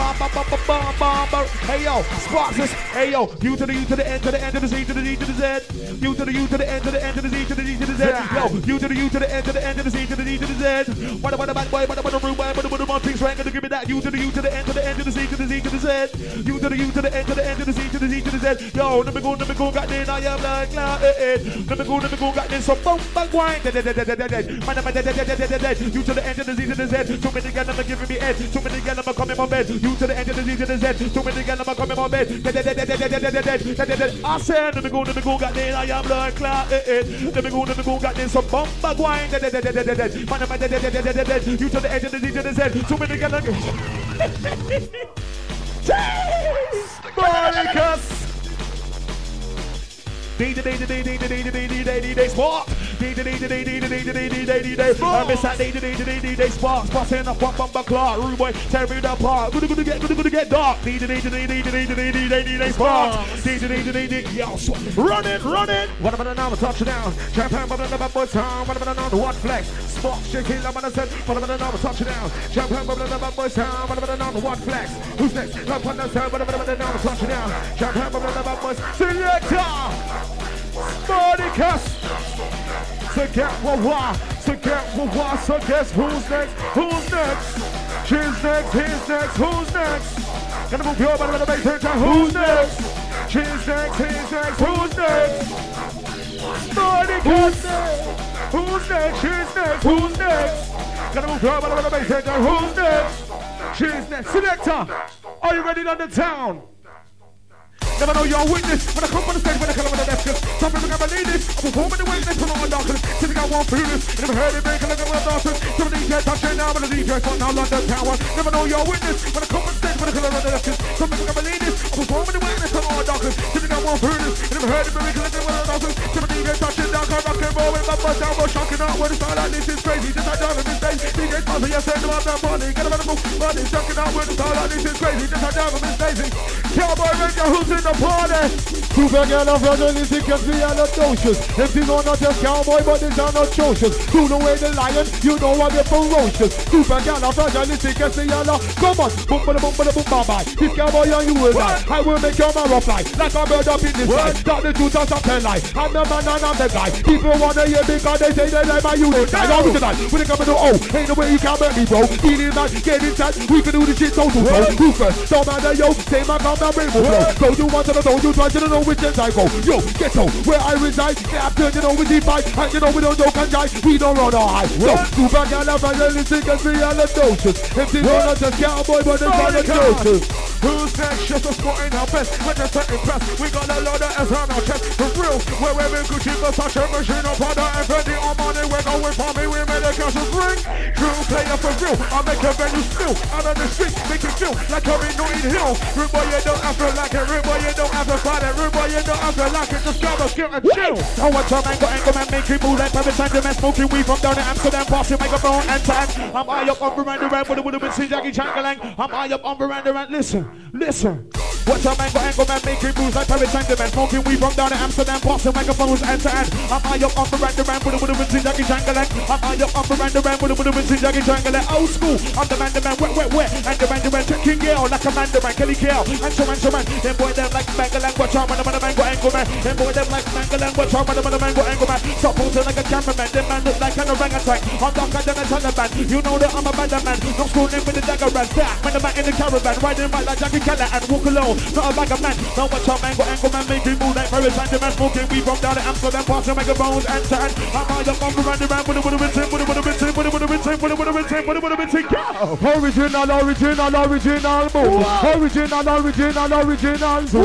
Speaker 3: Bomb. Hey yo, Sparks, hey yo, U to the end to the end of the Z to the Z to the Z. U to the end to the end to the Z to the Z to the Z. Yo, U to the end to the end of the Z to the Z to the Z. What about the bad boy? What about the rude boy? What about the one thing's right? Gonna give me that. U to the end to the end of the Z to the Z to the Z. U to the end to the end of the Z to the Z to the Z. Yo, let me go, got this. I am like cloud. Let me go, got this. So boom, back wine. U to the end of the Z to the Z. Too many girls are giving me head. Too many girls are coming on bed. U to the end of the Z to the Z. Too many girls are coming on bed. I said, let me go, got this. I am like cloud. Let me go, got this. So boom, back wine. You to the edge of the Z to the Z. Too many girls. Spartacus.
Speaker 4: D-D-D-D-D-D-D-D-D-D-D-D Spark. D-D-D-D-D-D-D-D-D-D-D Spark. Miss that D-D-D-D-D-D-D Sparks. Busting up one bumper clock. Rude boy, tearing it apart. Gonna get dark. D-D-D-D-D-D-D-D-D-D-D Spark. D-D-D-D-D-D. Yo, run it. What about another touchdown? Champagne, what about another town? What about another one flex? Sparks, shaking, I'm gonna send. What about another touchdown? Champagne, what about another town? What about another one flex? Who's next? What about another touchdown? Champagne, what about another selector. Spartacus. So guess who's next? She's next, he's next, who's next? Gonna move your body with a bass turn. Who's next? She's next, he's next, who's next? Spartacus. Who's next? She's next, who's next? Gonna move your body with a bass turn. Who's next? She's next. Selector, are you ready on the town? Never know you're a witness. When I come on the stage, when I come on the desk, some people can't believe this. I'm performing the witness from all darkness. Sitting I won't feel this. Never heard it break, I look at my daughters. Some of the DJs touching now, but the DJs want now London Tower. Never know you're a witness. When I come on the stage, when I come on the desk, some people can't believe this. I'm performing the witness from all darkness. Sitting I won't feel this. Never heard it break, I look at my daughters. Some of the DJs touching down, come rock and roll with my buzz down, we're shocking out. When it's all like this is crazy. Just like down in this stage. DJs passing, yes, send them up that body. Get them out of the move, body. Shocking out when it's all like this is crazy. Just like down in this stage. Cowboy Ranger, who's in the party?
Speaker 1: Super girl of journalistic can be all atrocious. If you know not just cowboy, but it's not atrocious. Through the way the lion, you know what they're ferocious. Super girl of journalistic can be all come on, boom, boom, boom, boom, boom, bye. This cowboy and you will die. I will make your marrow fly like a bird up in the sky. Start the truth as a pen lie. I'm the man and I'm the guy. People wanna hear because they say they like my unit. I know original. When they come to the O, ain't no way you can make me, bro. Feeling that, get inside. We can do the shit so to go. Who first? Don't matter, yo. Say my come and bring me flow. Go you want to know, you try to know which end I go. Yo, ghetto, where I reside. Captain, you know we fight. And you know we don't joke and die. We don't run or hide. So, super girl of journalistic can be all atrocious. If they know not just cowboy, but it's all atrocious.
Speaker 4: Who's next? Just a squatting our best. We're just impressed. We got a lot of S on our chest. For real, we're wearing Gucci, Versace, machine of Prada, and Fendi on money. We're going for me. We made a cash of ring. True player for real. I make a venue spill out on the street. Make it feel like I'm in Notting Hill. Rude boy, you don't have to like it. Rude boy, you don't have to fight it. Rude boy, you don't have to like it. Just grab a skill and chill. I watch a man go angle man make it move like private time. The man smoking weed from down in Amsterdam. Passing microphone and time. I'm high up on Miranda Rand. Would have been seen Jackie Changalang. I'm high up on Miranda Rand. Listen. Watch a man go angle man making moves like private time. The man smoking weed from down in Amsterdam. Passing microphones hand to hand. I'm high up on Miranda Rand. Would have been seen Jackie Changalang. I'm high up on Miranda Rand. Would have been seen Jackie Changalang. Old school. I'm the man, wet. And the man, King Gale. Like a man, Kelly Gale. And so man. Them boy them like Mangalang. Watch out when the man go angle man. Them boy them like Mangalang. Watch out when the man go angle man. Stop posing like a cameraman. Them man look like an orangutan. I'm darker than a Taliban. You know that I'm a bad man. No schooling with the dagger and stack. When the man in the caravan. Riding right like Jackie Keller and walk alone. Not a bag of man. Now watch out man go angle man. Making move like Paris and the man smoking weed from down in Amsterdam. Passing microphones and to hand. I'm high up on Miranda Rand. Would have been seen.
Speaker 1: Original boom. Original boom. Original boom.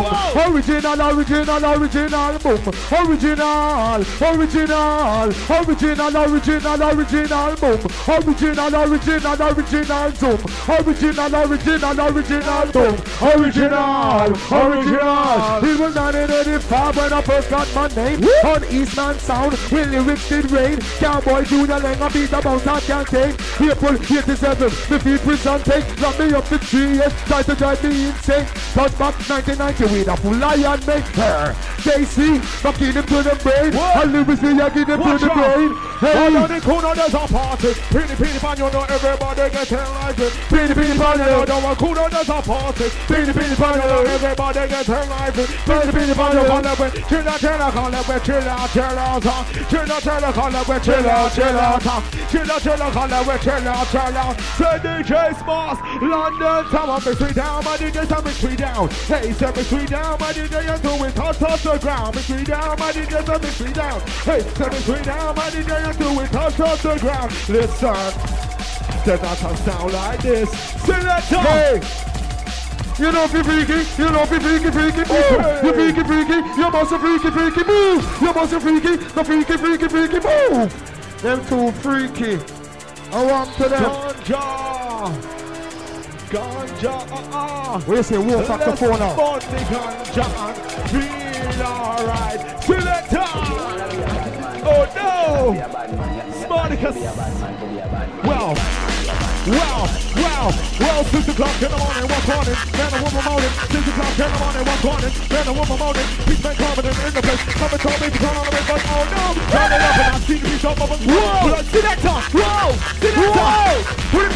Speaker 1: Original. It was 1985 when I first got my name on Eastman Sound. When lyrics did rain, Cowboy Junior Lang beat about that can't take. April 87, the feet presenting. Lock me up to 3 years, try to drive me insane. Touch back 1990 with a full lion make her. JC, knocking him to the brain. And lyrics me, I give him to the brain. Hey,
Speaker 4: on the corner there's a party. Pretty pan, you know everybody getting like it. Pretty pan, you know the corner there's a party. Pretty pan, you know everybody getting like it. Pretty pan, you call it with chill out, call it with chill out. Chill out, call it with chill out. Chill out, call it with chill out. Say DJ Smarts, London Tower, me three down, my DJ, me three down. Hey, say me three down, my DJ, you do it touch the ground. Me three down, my DJ, me three down. Hey, say me three down, my DJ, you do it touch the ground. Listen, does not sound like this. Selector.
Speaker 1: Hey. You know be freaky, you know be freaky move. You freaky, you must freaky move. You must freaky, the freaky move. Them too freaky. I want to them.
Speaker 4: Ganja,
Speaker 1: What do you say, War Factor 4 now?
Speaker 4: Let's the ganja and feel alright.
Speaker 3: Spartacus. Well, 6 o'clock in the morning, what's morning? Man and woman moaning. 6 o'clock in the morning, what's morning? Man and woman moaning. Peace man confident in the place. Come and told me to turn on the red, but oh no. Turn it up and I see the piece of my whoa! Selector! Whoa! Selector!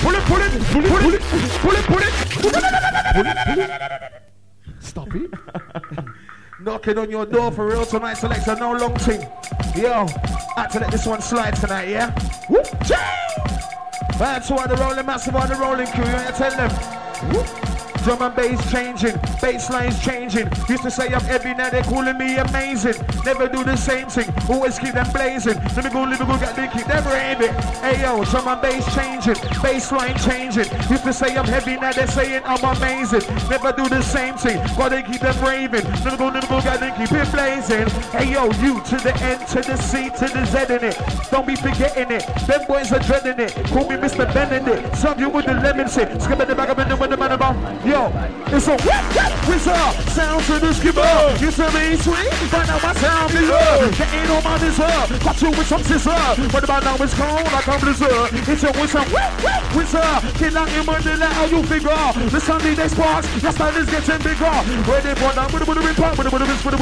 Speaker 3: Pull it. Stop it. Knocking on your door for real tonight, Selector. No long thing. Yo, I had to let this one slide tonight, yeah? Whoop! That's why the rolling massive on the rolling crew, you ain't tell them. Whoop. Drum and bass changing, bass lines changing. Used to say I'm heavy, now they're calling me amazing. Never do the same thing, always keep them blazing. Let me go, get the keep them raving. Hey yo, drum and bass changing, bass line changing. Used to say I'm heavy, now they're saying I'm amazing. Never do the same thing, gotta keep them raving. Let me go, get the keep it blazing. Hey yo, U to the N to the C to the Z in it. Don't be forgetting it, them boys are dreading it. Call me Mr. Benedict, some you with the lemon shit. Skip at the back of the with the man about. Yo, it's a whistle, sound to the skipper. You say me sweet, but now my sound is up. Getting on my dessert, got you with some scissor. But about now it's cold like a blizzard. It's a whistle, kill out your money, let how you figure. The Sunday they sparks, your style is getting bigger. Ready for them, with the report, with the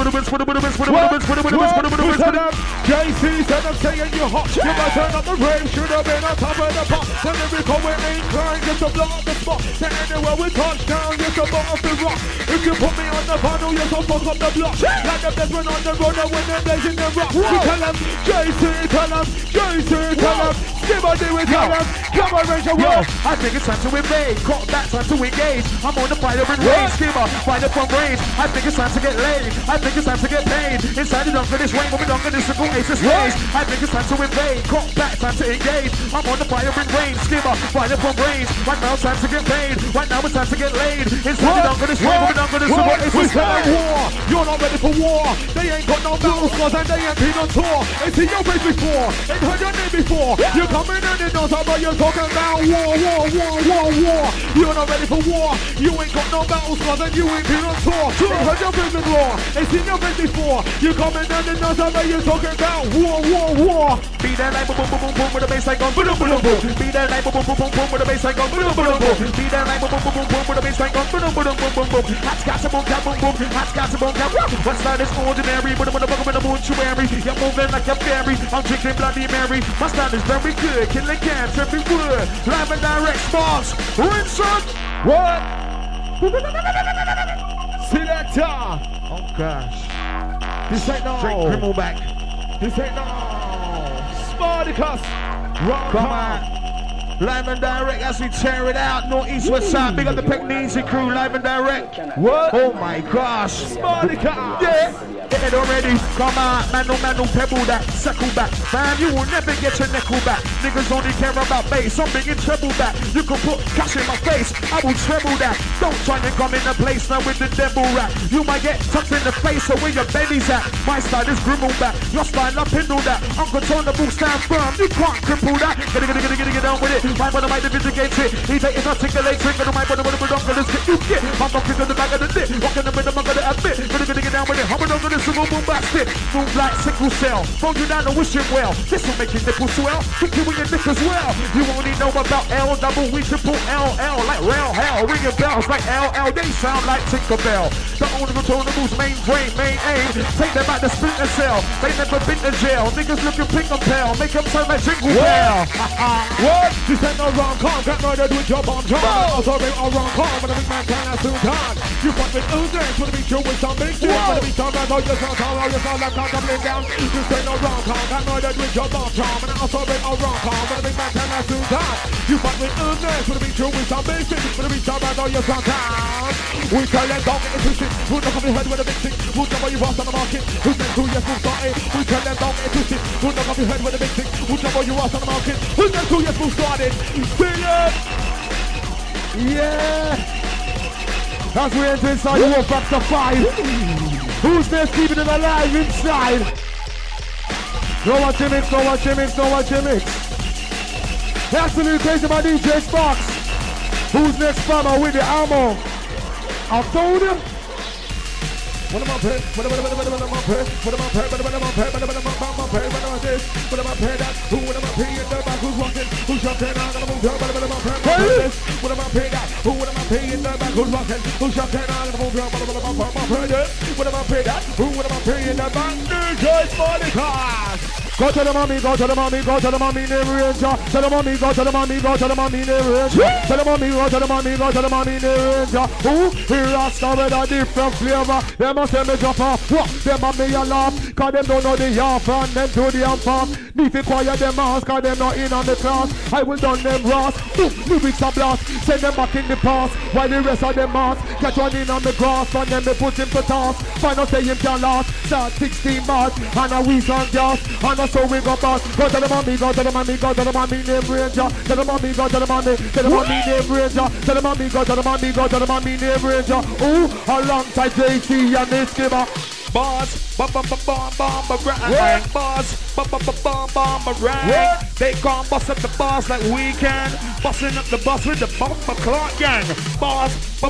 Speaker 3: JC said I'm saying you're hot. You might turn up the rave, should have been on top of the pot. The lyrical we ain't trying, just to blow up the spot. Then anywhere we touch down, you're so off the rock. If you put me on the panel, you're so fuck up the block. Like the best one on the runner when they're blazing the rock. We tell them, JC, tell them, give a day with tell them, come on, raise your world. I think it's time to invade, caught that time to engage. I'm on the fire and rage, skimmer, fire from range. I think it's time to get laid, I think it's time to get paid. Inside the dunk of this rain, moving on to this single ace of stage. I think it's time to invade, caught that time to engage. I'm on the fire and range, skimmer, fire from range. Right now it's time to get paid, right now it's time to get laid. Inside the dunk of this rain, moving on to this single ace of stage. You're not ready for war, they ain't got no battle scars and they ain't been on tour. Ain't seen your face before, ain't heard your name before. You coming in and don't talk about you're talking about war. You're not ready for war, you ain't got no battle scars and you ain't been on tour. Ain't heard your face before, ain't seen your face before. You coming in and don't talk about you're talking about war. Be that like boom boom boom boom with the bass like on boom boom boom. Be that like boom boom boom boom with the bass like on boom boom boom. Be that like boom boom boom boom with the bass like on boom boom boom boom. Hot got some boom boom, hot got some boom. What's that is ordinary, but I'm gonna buckle in the mortuary. You're moving like a fairy, I'm drinking Bloody Mary. My style is very good, killing cans every wood. Live and direct sparks, rinse up. What? Selector. Oh gosh. This ain't no straight criminal back. This ain't no Spartacus. Come on. Live and direct as we tear it out. North, east, west side. Big up the Pekneezy crew. Live and direct. What? Oh my gosh. Spartacus. Yeah. Get it already. Come on. Man, no pebble that. Circle back. Man, you will never get your nickel back. Niggas only care about bass. I'm big in treble back. You can put cash in my face. I will treble that. Don't try to come in the place now with the devil rap. You might get tucked in the face or where your belly's at. My style is grimmel back. Your style, I pindle that. Uncontrollable, stand firm. You can't cripple that. Get down with it. My brother might vindicate it. He take it, articulate it. My brother, let's get you get. I'm knocking to the back of the dick. Walking the middle, I'm gonna admit. Gonna get down with it. I'm gonna single boom back stick. Move like sickle cell. Phone you down and wish it well. This will make your nipples swell. Kick you in your nick as well. You only know about L, double, we triple LL. Like rail hell. Ringing bells like LL. They sound like Tinkerbell. The only control the moves, main brain, main aim. Take them out the splinter cell. They never been to jail. Niggas looking pink and pale. Make them sound like Jingle Bell. What? This ain't no wrong calm, got murdered with your bomb drum. Also they all wrong calm, but a big man can have soon done. You fuck with oozers, wanna be true with some big shit. Wanna be talking about your sound, all your sound like contemplating down. This ain't no wrong calm, got murdered with your bomb drum. And also they all wrong calm, but a big man can have soon done. You fuck with oozers, wanna be true with some big shit. Wanna be talking about all your sound down. We tell them don't get twisted. Who's not gonna be heard with a big thing? Who's not gonna be lost on the market? Who's next to your smooth started? We tell them don't get twisted. Who's not gonna be heard with a big thing? Who's not gonna be lost on the market? Who's next to your smooth started? Yeah! As we enter inside the War Factor 5. Who's next keeping it alive inside? No one gimmicks, no one gimmicks, no one gimmicks. Absolute crazy by DJ Sparks. Who's next farmer with the ammo? I told you. What am I paying? What am I paying? What am I paying? What am I paying? What am I paying? What am I paying? this? What am I paying that? Who am I paying the back? Who's walking? Who's jumping? I'm gonna move down, but I'm paying this. What am I paying that? Who am I paying the back? Who's walking? Who's jumping? I'm gonna move down, but I'm paying this. What am I paying that? Who am I paying the back? DJ Monica. Go to the mommy, go to the mommy, go to the mommy, never ranger. Tell the mommy, go to the mommy, go to the mommy, never ranger. Tell the mommy, go to the mommy, go to the mommy, never ranger. Who? He rasta with a different flavor. Them must say me drop off. What? Them a me a laugh. Cause them don't know the half and them do the half off. Need to quiet them ass cause them not in on the class. I will done them rats. Lyrics a blast. Send them back in the past. While the rest of them ass. Catch one in on the grass and then they put him to task. Find out say him can last. Start 16 March and a week on gas. And so we go back. Go to the mommy, go to the mommy, go to the mommy, name ranger. Tell the mommy, go to the mommy, tell the mommy, name ranger. Tell the mommy, go to the mommy, go to the mommy, name ranger. Ooh, alongside JC and this giver. Boss, bam, boss, bam, they can't bust up the boss like we can. Busting up the boss with the Bomber Clark gang. Boss,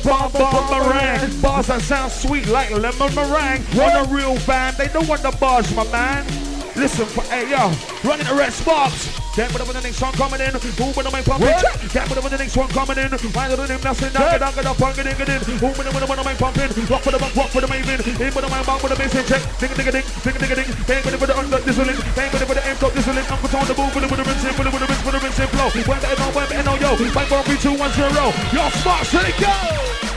Speaker 3: bam, boss that sounds sweet like lemon meringue. Want a real band, they don't want the bars, my man. Listen for hey yo, running the red sparks. Then whatever the next one coming in, who when I'm pumping? Then whatever the next one coming in, why the name nothing down, get up, punk it in, who when I'm pumping? Rock for the back, rock for the maven, in for the man back with the bass check, ding, bang for the under this link, bang for the aim top this link, I'm on the move with the rinse, for the rinse flow. When the no yo, bang for 3, 2, 1, 0, your sparks, let it go!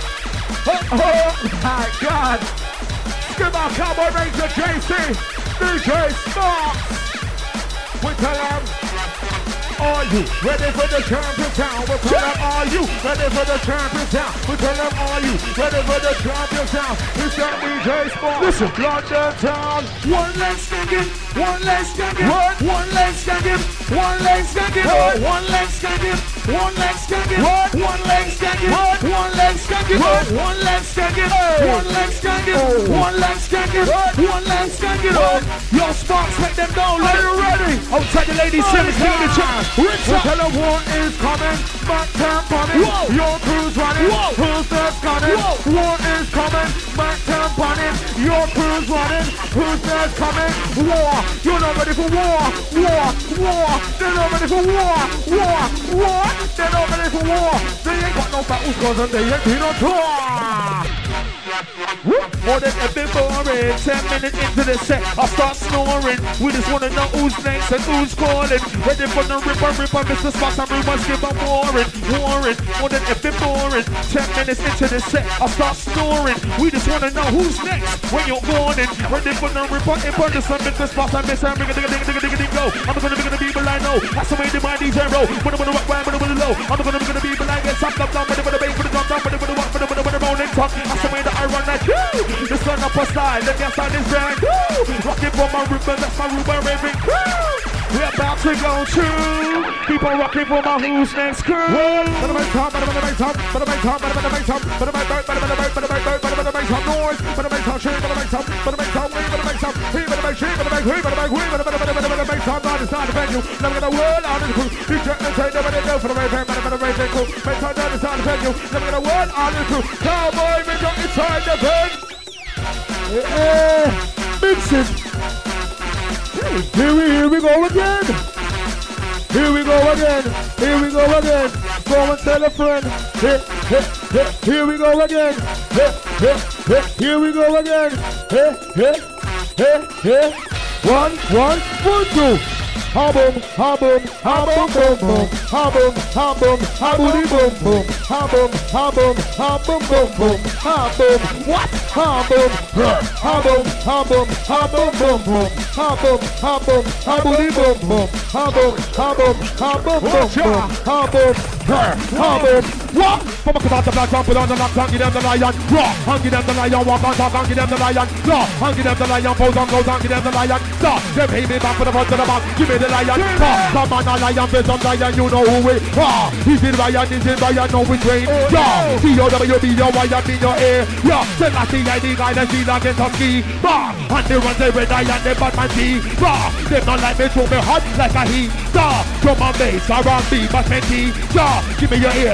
Speaker 3: Oh my God! Give our Cowboy Ranger JC! DJ Sparks! We tell them, are you ready for the champion town? We tell them, are you ready for the champion town? We tell them, are you ready for the champion town? It's that DJ Sparks. Listen, London town. One leg skanking, one leg skanking, one leg skanking, one leg skanking, one leg skanking, one leg skanking, one leg skanking, one leg skanking, one leg skanking, one leg skanking, one leg skanking, one leg skanking. Your Sparks, make them know. Are you ready? Outside the ladies, Simmons, give me the chance. Tell them war is coming, back time coming. Your crew's running, who's next coming? War is coming, back time running. Your crew's running, who's next coming? War, you're not ready for war, war, war. They're not ready for war, war, war. They're not ready for war. They ain't got no battles cause and they ain't been on tour. More than ever boring. 10 minutes into the set, I start snoring. We just wanna know who's next and who's calling. Ready for the ripper, Mr. Sparks and rumors give a warring. More than ever boring. 10 minutes into the set, I start snoring. We just wanna know who's next when you're warning. Ready for the ripper, the sun, Mr. Sparks and Mr. Ding go. I'm gonna be the people I know. That's the way the mind is zero. When I'm gonna rock, when I'm gonna low. I'm gonna be the people I get sucked up, down, with the bass, with the drum, with the walk, with the rolling top. That's the way that I run like you. The sun up a style, the gas on is brand new. Rocking for my rhythm, that's my Ruben raving crew. We're about to go through. People rocking for my who's next crew. Better make top, better make top, better make top, better make top, better make top, better make top, better make top noise, better make top, better make top, better make top, better make top, he better make she, better make we, better make we, better make top. God is not the venue. Never get a word out of the crew. You can't take nobody go for the raving, better raving crew. Make top, God is not the venue. Never get a word out of the crew. Cowboy, we got inside the venue. Mix it. Here we go again. Here we go again. Here we go again. Go and tell a friend. Here we go again. Here we go again. One, two. Ha boom, ha boom, ha boom, boom, boom, ha boom, ha boom, ha booty boom, boom, ha boom, ha boom, ha boom, boom, boom, ha boom, what? Ha boom, ha boom, ha boom, ha boom, boom, boom, ha boom, ha boom, ha booty boom, boom, ha boom, ha boom, ha boom, boom, boom, ha boom, ha boom, what? From a cut the black jump on the knock, and give them the lion, raw, and give them the lion, walk on top, and give them the lion, raw, and give them the lion, pose on close, and give them the lion, raw, they pay me back for the front to the back, give me the lion, come on a lion, face on lion, you know who we are. He's in Ryan, know we train. Yeah, C-O-W-B, your wire, be your ear. Yeah, tell us the ID guy that she like Kentucky. And they run the red eye and the Batman T. They not like me, throw me hot like a heat. Drum and bass, R&B, but plenty. Yeah, give me your ears, have no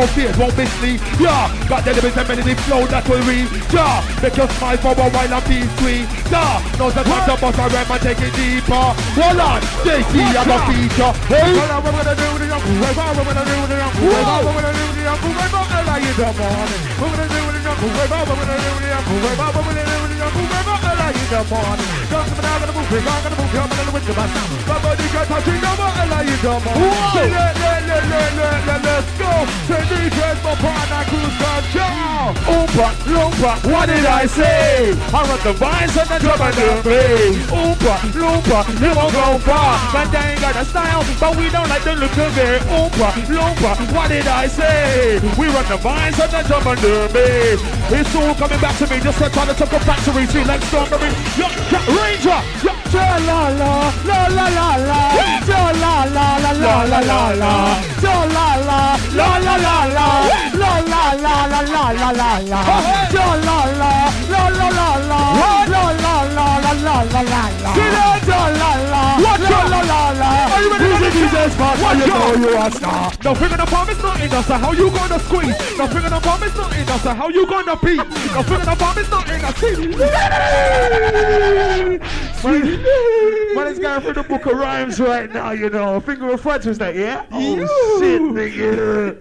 Speaker 1: no fears, won't miss me. Yeah, got the lyrics and melody flow that will read. Yeah, make you smile for a while and be sweet. Yeah, knows the time to bust a rhyme and take it deeper. Hold on, JC have a feature. Hey, what we're gonna do with the young we're gonna do with the young we're gonna do with the young we're gonna you the morning. We're gonna do with the young we're gonna do with the young we're gonna do with the young we're gonna you the morning. Don't come down, gonna move, we're gonna move, you're gonna win the battle. Nobody can touch you, nobody you the morning. Let's go. Say DJ's my partner, cruise control. Oompa, loompa, what did I say? I run the vines and the drum and the bass. Oompa, loompa, you won't go far. Man, they ain't got a style, but we don't like the look of it. Oompa, loompa, what did I say? We run the vines and the drum and the bass. It's all coming back to me, just like trying to take a factory. See, like Stormberry, Ranger, la la la, la la la la, la la la la la la la la, la la la, la la la la, la la la la la la la la, la la la, la la la la, la la la la la la la la, la la la. Are you ready for this spot? What you know you are star. No finger no palm is nothing, that's how you gonna squeeze. No finger no palm is nothing, that's how you gonna beat. No finger no palm is nothing, that's Man, it's going through the book of rhymes right now, you know. Finger of French was that, yeah? Oh, shit, nigga.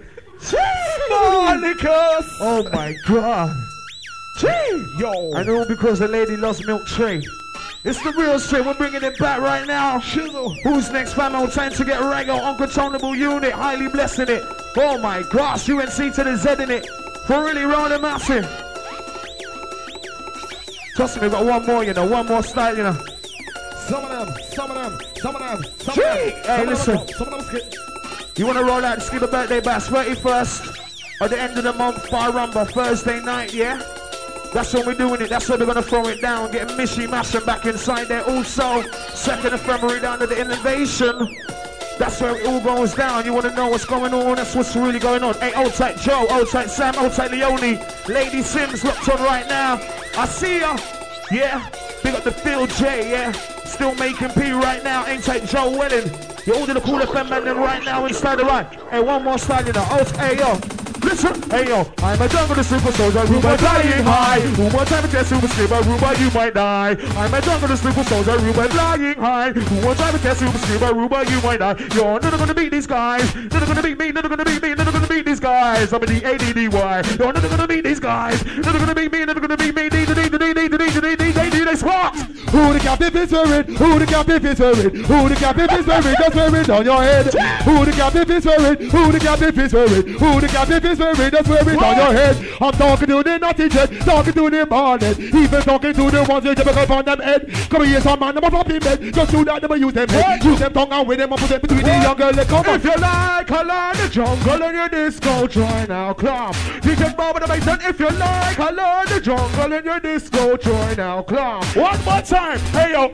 Speaker 1: Oh, my God. Yo. I know because the lady loves milk tray. It's the real straight, we're bringing it back right now. Shizzle. Who's next, fam? No time to get reggae. Uncontrollable unit, highly blessing it. Oh, my gosh, UNC to the Z in it. For really round and massive. Trust me, we've got one more, you know, one more style, you know. Some of them. Hey, listen. You want to roll out the Skipper birthday bash 31st at the end of the month, Fire Rumble, Thursday night, yeah? That's when we're doing it. That's when we're going to throw it down, get Mishy Mashing back inside there. Also, second ephemery down to the Innovation. That's where it all goes down. You want to know what's going on? That's what's really going on. Hey, old tight Joe, old tight Sam, old tight Leone, Lady Sims locked on right now. I see ya. Yeah, big up the Phil J, yeah. Still making P right now. Ain't tight Joe Welling. You're all the cool FM man them right now inside the right. Hey, one more style, you know. Oh, hey, yo. Listen, hey yo, I'm a jungle super soldier, Ruba flying high. One more time again, super skipper, Ruba, you might die. I'm a jungle super soldier, Ruba flying high. One more time again, super skipper, Ruba, you might die. You're never gonna beat these guys. Never gonna beat me, never gonna beat me, never gonna beat these guys. I'm a D-A-D-D-Y. You're never gonna beat these guys. Never gonna beat me, never gonna beat me. They spark. Who the captain is wearing? Who the captain is wearing? Who the captain is wearing? Just wear it on your head. Who the captain is wearing? Who the captain is wearing? Who the captain is wearing? Just wear it on your head. I'm talking to the naughty jet, talking to the bonnet, even talking to the ones that typical on them head. Come here, some man, I'm a floppy bed. Just do that, never use them head. Use them tongue and with them, and put them between the young girl. Come on. If you like, I like the jungle in your disco, join our club. You can bob the bass, and if you like, I like the jungle in your disco, join our club. One more time. Hey yo,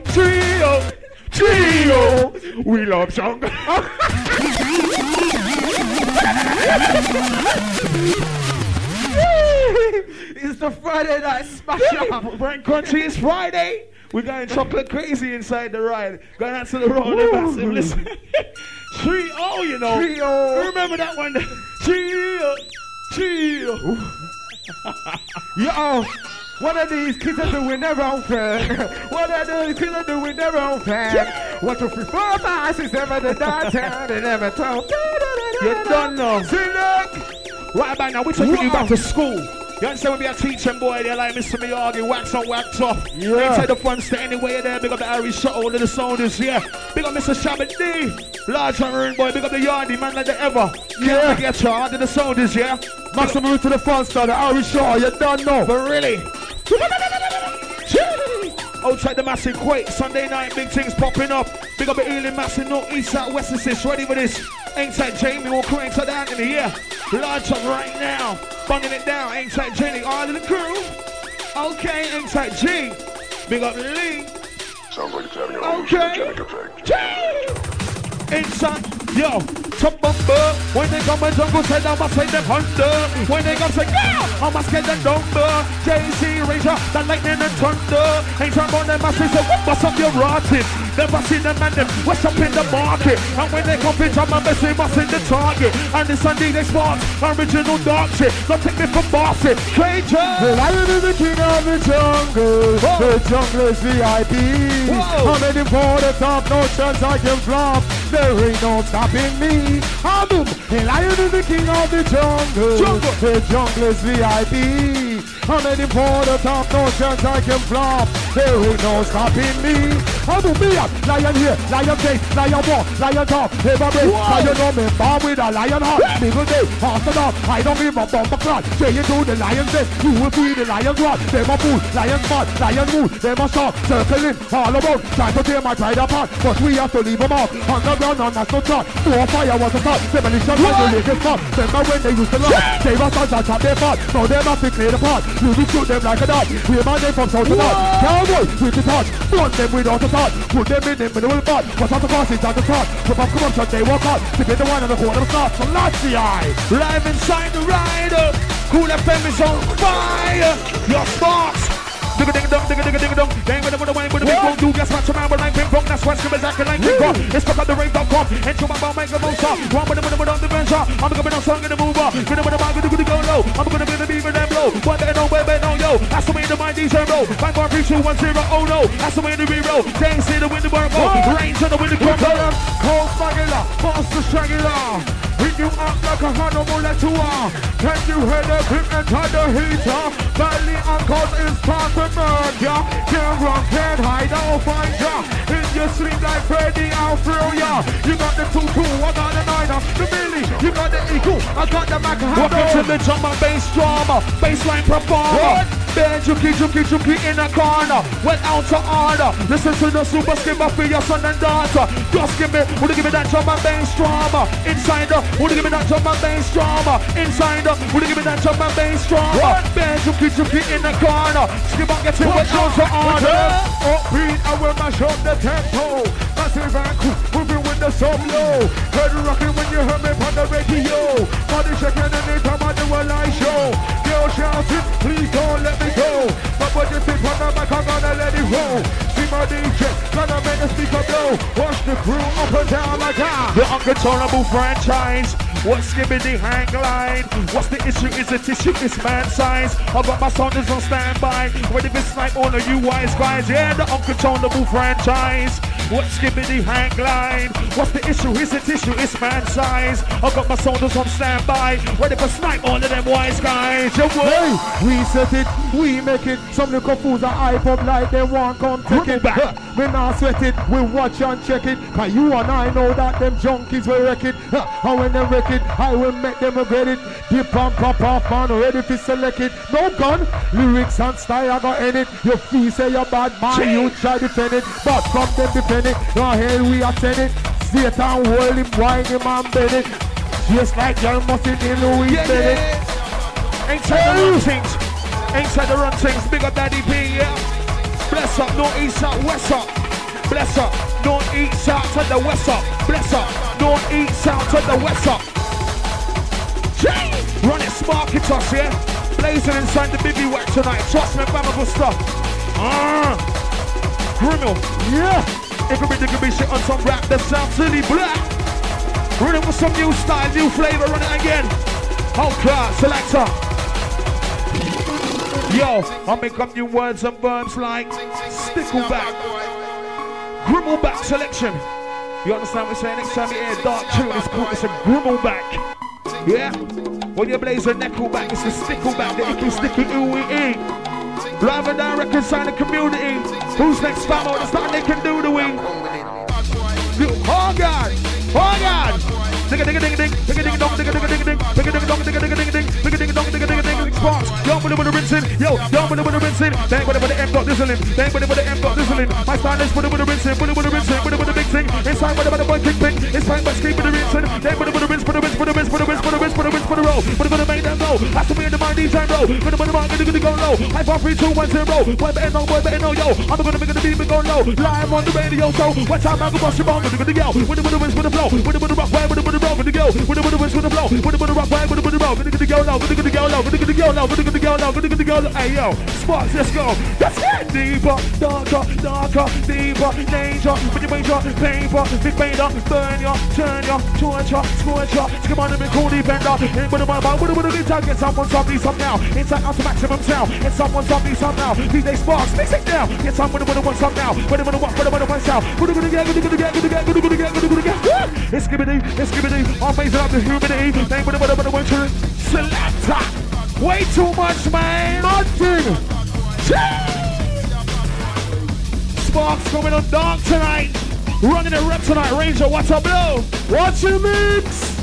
Speaker 1: trio, we love jungle. It's the Friday night smash up. Brent Country, it's Friday. We're going chocolate crazy inside the ride. Going out to the road and massive. Listen. Trio, you know. Trio. Remember that one? Trio. Yo. What are these kids are doing their own thing? What are these kids are doing their own thing? 1, 2, 3, 4, 5, 6, 7, 8, 9, 10, 11, 12. You don't know. See, look. Right about now, we're taking you back to school. You understand when we are teaching boy, they're like Mr. Miyagi, wax on, wax off. Yeah. Inside the front stay anyway there, big up the Irish shot, all of the soldiers, yeah. Big up Mr. Shabba D, large hammer boy, big up the Yardy, man like the ever. Yeah. Get you under the soldiers, yeah. Maximum to the front star, the Irish shot, you don't know. But really. Outside the massive quake, Sunday night, big things popping up. Big up the Ealing massive, north, east, south, west assist, ready for this. Ain't tight Jamie, walk into the Anthony, yeah. Large up right now, bunging it down. Ain't tight Jenny, all of the crew. Okay, ain't tight G. Big up Lee.
Speaker 5: Sounds like it's having an hallucinogenic effect.
Speaker 1: Inside.
Speaker 4: Yo, chop bumper. When they come and jungle said I must say them under. When they come say yeah, I must get them number. JC Razor, the lightning and thunder. Ain't trying on them, I say so what's up your rotting. Never seen them and them what's up in the market. And when they come in, I'm a messy must in the target. And this Sunday they smart, original dark shit. Don't take me for bossy. Stranger.
Speaker 1: The lion is the king of the jungle. The jungle is VIP. I'm heading for the top, no chance I can flop. There ain't no stopping me. Boom. The lion is the king of the jungle. The jungle is VIP. I'm heading for the top, no chance I can flop. There ain't no stopping me. Boom. Me up, lion here, lion face, lion walk, lion talk, never break. Lion know me, born with a lion heart. Middle day, heart and off. I don't give a bumper clot. Say you do the lion's death, you will be the lion's rod. Them a fool, lion smart, lion move. Them a shark, circling all around. Try to tear my pride apart, but we have to leave them off. On the ground, on that's no talk. More fire was a thought. Demolition was the latest spot. Remember when they used to laugh? They were sons that chop their part. Now them have to clear the part. You will shoot them like a dog. We my name from south to north. Cowboy, with the touch. Blunt them without a thought. Put them in the middle of the pot. What's out the cross is at the top. Put up corruption, they walk out. To get the one in the corner of the start. So that's the eye.
Speaker 4: Live inside the rider. Cool FM is on fire. Your thoughts. Digga-digga-dong, digga-digga-digga-dong. Bang with the wine with the big bone. Do guess what's a man with like ping pong. That's what's coming back and like ping pong. It's back on the rave.com. Enter my ball, make a move up. One with the venture. I'm gonna be song in the move up. Gonna be the man, gonna go low. I'm gonna be the beaver and blow. One day no baby, no yo. That's the way the mind DJ roll. Bang bar 3, 2, 1, 0. Oh no. That's the way the re-roll. Dang, see the wind the bar go. Range on the wind the crumble.
Speaker 1: Cold Spagula, Master Shagula. Hit you up like a Hannibal at 2 Can you hear the grip and turn the heater? Belly and cause is part of murder. Can't run, can't hide, I'll find ya. In your sleep like Freddy, I'll thrill ya. You got the 2-2, I got the 9er. The Billy, you got the eagle, I got the Mac.
Speaker 4: Welcome to the drum and bass drama. Bassline performer. Bend juki in the corner. Went out to order. Listen to the super skipper for your son and daughter. Just give me, would you give me that drum and bass drama? Inside the, would you give me that drum and bass drama? Inside the, would you give me that drum and bass drama? Bend juki in the corner. Skip up, get it, went out to order.
Speaker 1: Upbeat, I will mash up the tempo. Massive and cool, moving with the solo. Head rocking when you heard me on the radio. Body shaking anytime I do a live show. Girl shouting, please don't let me go. My body fit on the back, I'm gonna let it roll. See my DJ, gonna make the speaker blow. Watch the crew up and down like that.
Speaker 4: The uncontrollable franchise. What's giving the hang line? What's the issue? Is it tissue? It's man size. I got my sounders on standby. Ready to snipe all of you wise guys. Yeah, the uncontrollable franchise. What's giving the hang line? What's the issue? Is it tissue? It's man size. I got my sounders on standby. Ready to snipe all of them wise guys.
Speaker 1: Hey, we set it, we make it. Some little fools are hype up like they want come take it. We not sweat it, we watch and check it. Cause you and I know that them junkies will wreck it. And when they wreck it, I will make them regret it. Dip and pop off man, ready to select it. No gun, lyrics and style I got in it. You feel say you're bad man, you try to defend it. But from them defend it, your hell we attend it. Satan hold him, wine him and bend it. Just like y'all must in Louis Bennett.
Speaker 4: Ain't said the run things. Ain't said the run things. Big up Daddy P, yeah. Bless up, north, east, up, west up. Bless up, north, east, south to the west up. Bless up, north, east, south to the west up. Run it, spark it us, yeah. Blazing inside the bibby whack tonight. Trust me, fam, good stuff. Criminal, yeah. It could be shit on some rap that sounds silly black. Run it with some new style, new flavor. Run it again. Whole class, selector. Yo, I'll make up new words and verbs like stickleback, gribbleback selection. You understand what I'm saying? Next time you hear a dark tune, it's a gribbleback. Yeah? When you blaze a nickelback, it's the stickleback, the icky sticky ooey-ee. Live and direct inside the community. Who's next famo? That's not they can do the wing. Oh God! Oh God! Digga digga digga ding, digga digga dong, digga digga digga ding, digga digga dong, digga digga digga ding, digga digga dong, digga digga digga ding. Sparks, young with the rinsing, yo, young with the rinsing. Bang with the M dot dizzling, bang with the M dot dizzling. My style is with the rinsing, with the rinsing, with the big thing. Inside with the boy kick ping, it's fine but sleep with the rinsing. Bang with the rinse, for the rinse, for the rinse, for the rinse, for the rinse, for the rinse, for the roll. But gonna make them know. Has to be in the mind, DJ bro. Gonna put the mark, gonna go low. High 4, 3, 2, 1, 0. Boy better know, yo. I'm gonna make the beat go low. Live on the radio, so watch out, man, go bust your bone. With the yell, with the wins, with the flow, with the rock way, with the roll, with the go, with the wins, with the flow, with the rock way, with the roll, with the go low, with the go low, with the go low, with the go low, with the go low. Hey yo, Sparks, let's go. Let's get deeper, darker, deeper, danger, with your major, paper, big painter, burn ya, turn ya, torture, scorcher, skip on them and cool defender. Anybody want to get get someone's on me some now. Inside out to maximum sound, and someone's on me somehow. DJ Sparks, mix it down. Get someone to want some now. What do you want sound? What do you get? It's skibbity. I'm raising up the humidity. They would have went to selector. Way too much, man. Nothing. Sparks coming on dark tonight. Running a rep tonight. Ranger, what's up, Blue?
Speaker 1: What's your mix?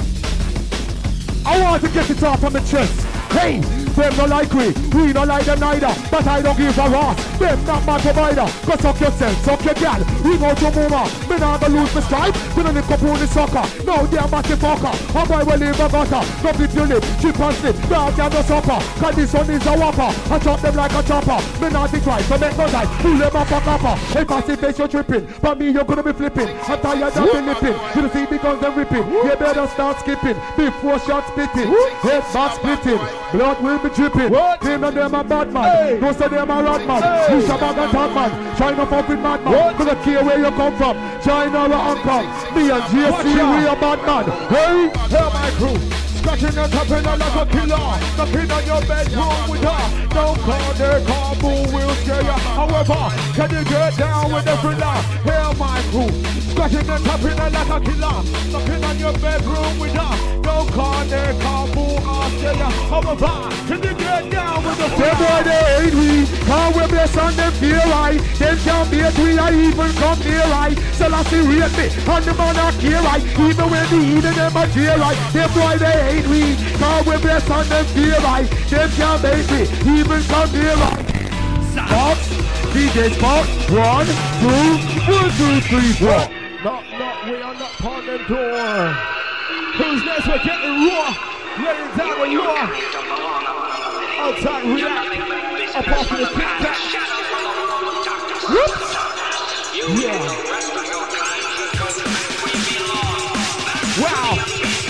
Speaker 1: I want to get it off from the chest. Hey, them no like we no like them neither. But I don't give a rat. Them not my provider. Go suck yourself, suck your gal. We go to Muma. Me not gonna lose my stripe. We don't live up on the soccer. No, they're massive fucker. A boy will leave a gutter. Drop it your lip, chip and slip. Dog and no supper. Cause this one is a whopper. I chop them like a chopper. Me not think right, so make no die. Pull them up a copper. Hey, passive face you're tripping. But me you're gonna be flipping. I'm tired of the lipping. You see the guns and ripping. You better start skipping. Before shots spitting. Head back splitting. Blood will be dripping. Claim that them a bad man. Hey. No say them a rat man. Who's a bag and top man? Try not fuck with mad man. Cause I care where you come from. China or Hong me and JC, we a bad man. Hey,
Speaker 3: hear my crew. Scratching and tapping like a killer. Knocking on your bedroom with her. Don't call their car, boo, will scare ya. However, can you get down with the thriller? Hear my crew. Scratching and tapping like a killer. Knocking on your bedroom with her. Don't call their car, boo, I'll scare ya. However, can you get down with the thriller?
Speaker 1: Them boy they hate we. How we bless and them fear right. Them can't beat we, I even come near right. So I see rate me, and the man are care right. Even when the heathen them a cheer right. Them boy they hate we. How we bless and them fear right. Them can't make me, even come near right. Box, DJ Sparks, 1, 2, 3, 4.
Speaker 3: No, we are not on the door. Who's next? We're getting raw. Ready down with raw. Outside react. Up off of the Kit Kat. Whoops. Yeah. Wow.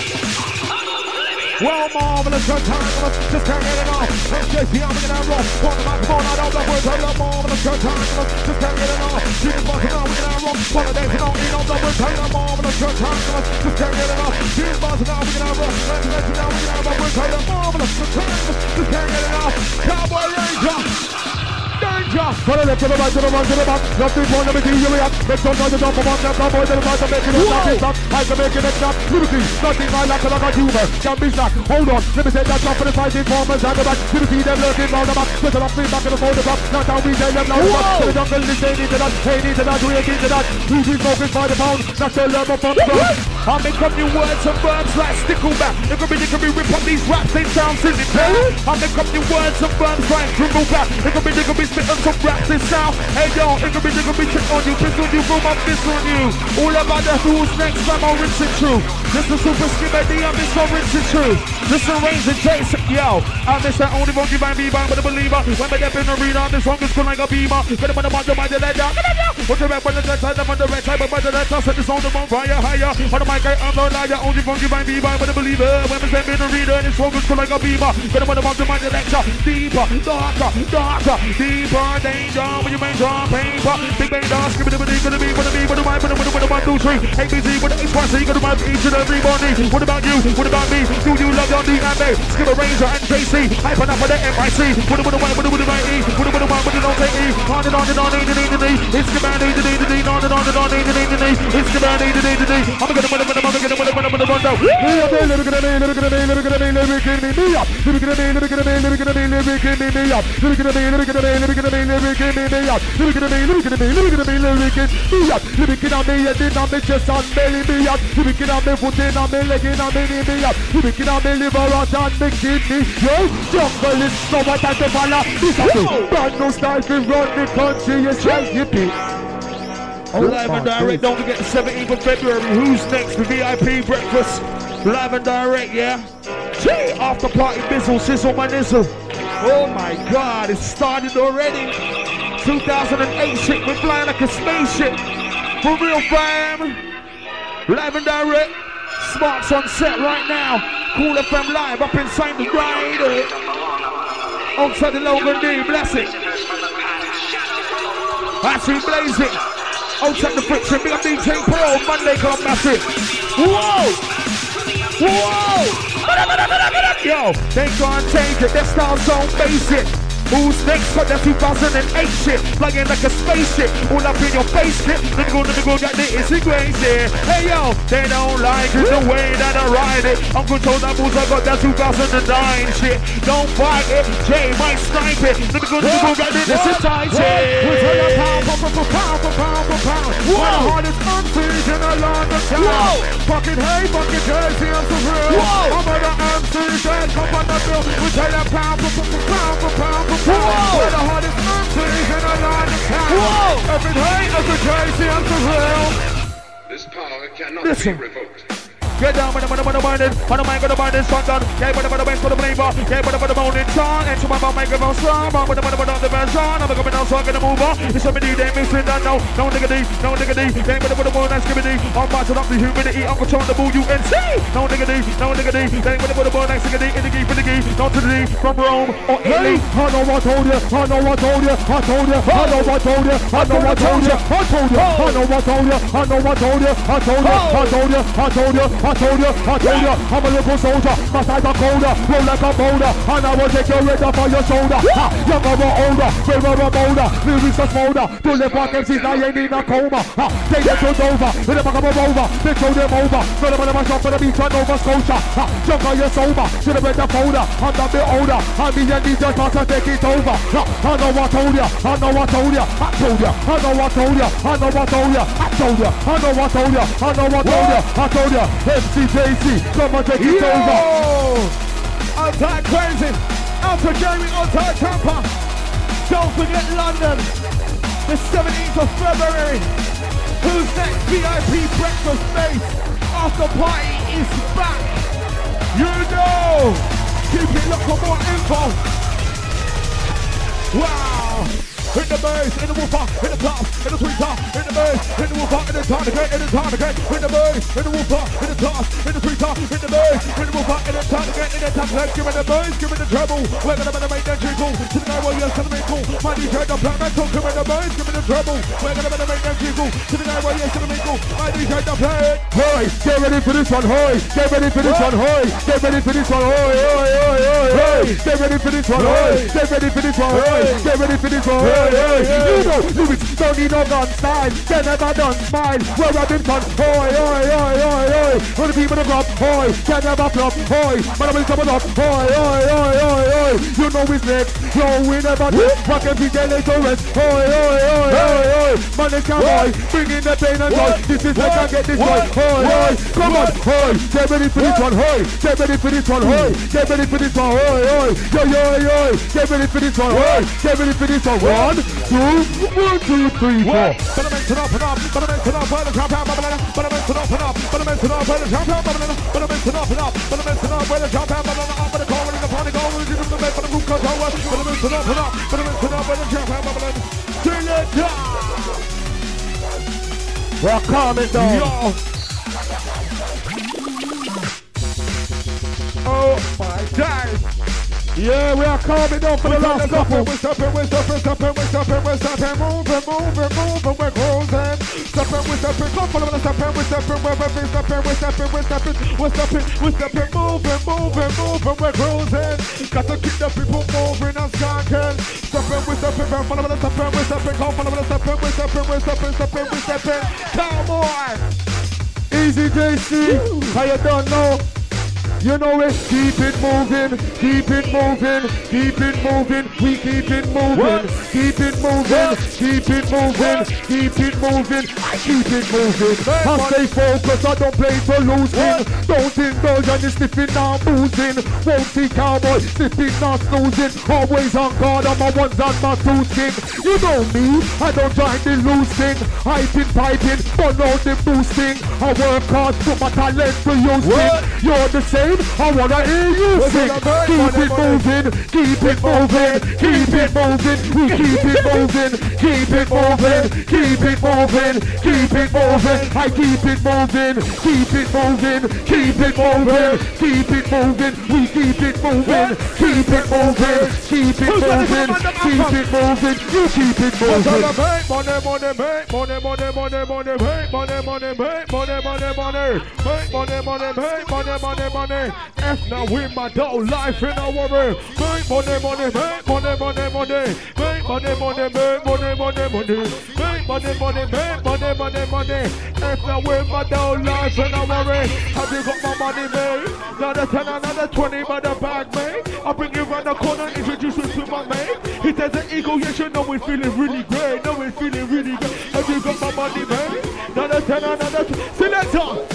Speaker 3: Well, marvelous, your time, just can't get it off. JC, I'm gonna roll. On the microphone, I don't know where to love marvelous, your time, just can't get it off. She's buzzing out, we're gonna roll. Holidays, you don't need no double time. Marvelous, your time, just can't get it off. She's buzzing out, we're gonna roll. Let's now, we're gonna roll. We're gonna marvelous, your time, just can't get it off. Cowboy Ranger. Danger!
Speaker 1: For the left to the right to the right to the back. Nothing more than me you react. Make some noise to jump from one step. Cowboy to the right to make it a snap. I can make it a snap. Liberty, nothing I like a humor. Can be snack. Hold on, let me take that drop for the fighting formers and the back. Liberty, them lurking round the back. Put it up, feet back in the photograph. Not how we tell them now. To the jungle, this ain't into that. Ain't into that, we ain't into that. Who's been focused by the pound? That's the level from the ground.
Speaker 3: I make up new words and verbs like stickleback. It could be rip up these raps, they sound silly. I make up new words and verbs like dribbleback. It could be spitting some raps they sound. Hey yo, it could be trick on you, piss on you, boom, I'm piss on you. All about the who's next, I'm all rinse it true. This is super skibby, I'm this all rinse it true. This is Range and Jason, yo. I miss that only won't give I be bang with a believer. When they dip in the arena, this song is cool like a beamer. Get them on the mind, the lead down. What's the back, when the left side, I'm on the right side, but by the left side, set this on the wrong fire higher. On the mic, I'm no liar, only won't give I be bang with a believer. When they step in the arena, this song is cool like a beamer. Get them on the mind, the lecture. Deeper, darker, deeper, danger. When you make drum paper, big bang dance, give it gonna be, with the 1, 2, 3, ABC, with the X1C, gonna be each and everybody. What about you? What about me? Do you love your DMA? Skip a Ranger and JC, hype on up for the MIC. What the 1, with the E, what the 1, with the don't say E. On and on and on, it's the band, on and on and on, it's the band, I'm gonna run down.
Speaker 1: Looking at me head in on me chest and belly me up. Looking at me foot in on me leg in on me knee me up. Looking at me liver out and me kidney. Yo, jungle is so much as the follow. This is it. Brand new style to run the country. It's like hippie.
Speaker 3: Live and direct, don't forget the 17th of February. Who's next? The VIP breakfast.
Speaker 4: Live and direct, yeah? Gee, after party bizzle, sizzle my nizzle. Oh my God, it started already. 2008 shit, we're flying like a spaceship. For real, fam. Live and direct. Smarts on set right now. Cool FM live up inside the ride. Outside the Logan D, bless it. That's we blaze it. Outside the friction, big up DJ Pro, Monday Club massive. Whoa! Whoa! Yo, they gon' change it, their style so basic. Who's next? Got that 2008 shit, flying like a spaceship, all up in your face shit. Let me go get the itsy crazy. Hey yo, they don't like it the way that I ride it. I'm control that moves, I got that 2009 shit. Don't fight it, Jay might snipe it. Let me go get it, this is tight shit.
Speaker 1: We tell you pound for pound. One of the hardest MCs in a London town. Fucking hey, fucking Jersey, I'm for real. I'm on the MCs that come on the bill. We tell you pound for pound. One of the hardest MCs in a London town. Every day, every Jersey, I'm for real.
Speaker 5: This power cannot be revoked.
Speaker 4: Get down with the minded, on the mic of the minded, son done. Yeah, but the best for the flavor. Yeah, but the morning song. And to my mouth, microphone strong. But the version. I'm coming out, so I'm gonna move on. It's somebody they missing that now. No nigga. Yeah, but the moon and skibbity. I'm marching up the humidity. I'm controlling the boo UNC. No nigga. Yeah, but the moon and skibbity. In the key, for the key. Not to the D, from Rome or Italy.
Speaker 1: I know what told you. I know what told you. I told you. I know what told you. I know what told you. I told you. I know what told you. I know what told you. I told you. I told you. I told you. I told you, I'm a little soldier, my sides are colder, roll like a boulder, and I will take your head off on your shoulder. Younger or older, braver or bolder, lyrics are smolder, to the fuck MCs, I ain't in a coma. Take it to Dover, with the back of a rover, they throw them over, none of them are shot for the beach on Nova Scotia. Younger, you're sober, should have been the folder, I'm a bit older, and me and DJ start to take it over. I know what told you, I know what told you, I told you, I know what told you, I know what told you, I told you, I know what told you, I know what told you, I told you, FCJC, come on, take it over.
Speaker 4: Outside crazy, out for Jamie, outside camper. Don't forget London, the 17th of February. Who's next? VIP breakfast space. After party is back. You know. Keep it locked for more info. Wow. In the bass, in the woofer, in the top, in the tweeter, in the bass, in the woofer, in the target, in the target, in the bass, in the woofer, in the top, in the tweeter, in the bass, in the woofer, in the target, in the top, give me the bass, give me the treble, we're gonna make that jiggle, to the guy where you're sentimental, my DJ the black metal, give me the bass, give me the treble, we're gonna make that jiggle, to the guy where you're sentimental, my DJ the black.
Speaker 1: Hoy, get ready for this one, hoy, get ready for this one, hoy, get ready for this one, hoy, get ready for this one, hoy, get ready for this one, hoy, get ready for this one, hoy. You know, lyrics don't need no gun style. They never done smile. Where I've been fun. Oi. When the people club, they never flop. Man, I'm coming up. Oi. You know his next. Yo, we never do. What can be get later rest? Oi. Man, it's cowboy. Bring in the pain and joy. This is like I get this boy. Come on. Get ready for this one. Get ready for this one. Get ready for this one. Yo. Get ready for this one. Get ready for this one. 1, 2, 3, 4.
Speaker 4: But I'm into up and up, but I'm into up, but I'm jump out, but I'm into up and up, but I'm into up, but I'm jump out, but I'm into up and up, but I'm into up, but I'm jump out, but I'm up, but I'm going in the party, going to the bed, but I'm going to go, but I'm into up and up, but I'm into up, but I'm jump out, but I'm till it down.
Speaker 1: We're calming down.
Speaker 4: Yo. Oh my God.
Speaker 1: Yeah, we are calming down for the last couple.
Speaker 4: We're stopping, moving, we're closing. Stopping, we're stopping, come follow us, stopping, we're stopping, we're moving, we're closing. Got to keep the people moving and skanking. Stopping, we're stopping, follow us, stopping, we're stopping, come follow us, stopping, we're stopping. Cowboy!
Speaker 1: Easy JC, how you done now?
Speaker 4: You know it. Keep it moving, keep it moving, keep it moving. We keep it moving, keep it moving, keep it moving, keep it moving. I keep it moving. I stay focused, I don't play for losing. Don't indulge and you're sniffing now boozing. Won't see cowboy sniffing not snoozing. Always on guard, I'm my ones on my two king. You know me, I don't join the losing. Hyping, piping, burn out the boosting. I work hard, put my talent to using. You're the same, I wanna hear you sing. Keep it moving, keep it moving, keep it moving. We keep it moving, keep it moving, keep it moving, keep it moving. I keep it moving, keep it moving, keep it moving, keep it moving. We keep it moving, keep it moving, keep it moving, keep it moving. You keep it moving.
Speaker 3: Money, money, make money, money, money, money, make money, money, make money, money, money, make money, money, make money, money, money. If now we my dough life in a worry. Make money, money, make money, money, money, make money, money, make money, money, money, make money, money, make money, money, money. If now we my dough life in a worry. Have you got my money, mate? Another 10, another 20 by the bag, mate. I'll bring you round the corner, introduce you to my mate. He says an ego, yes, you know we're feeling really great. Know we're feeling really good. Have you got my money, mate? Another 10, another 20. Selector!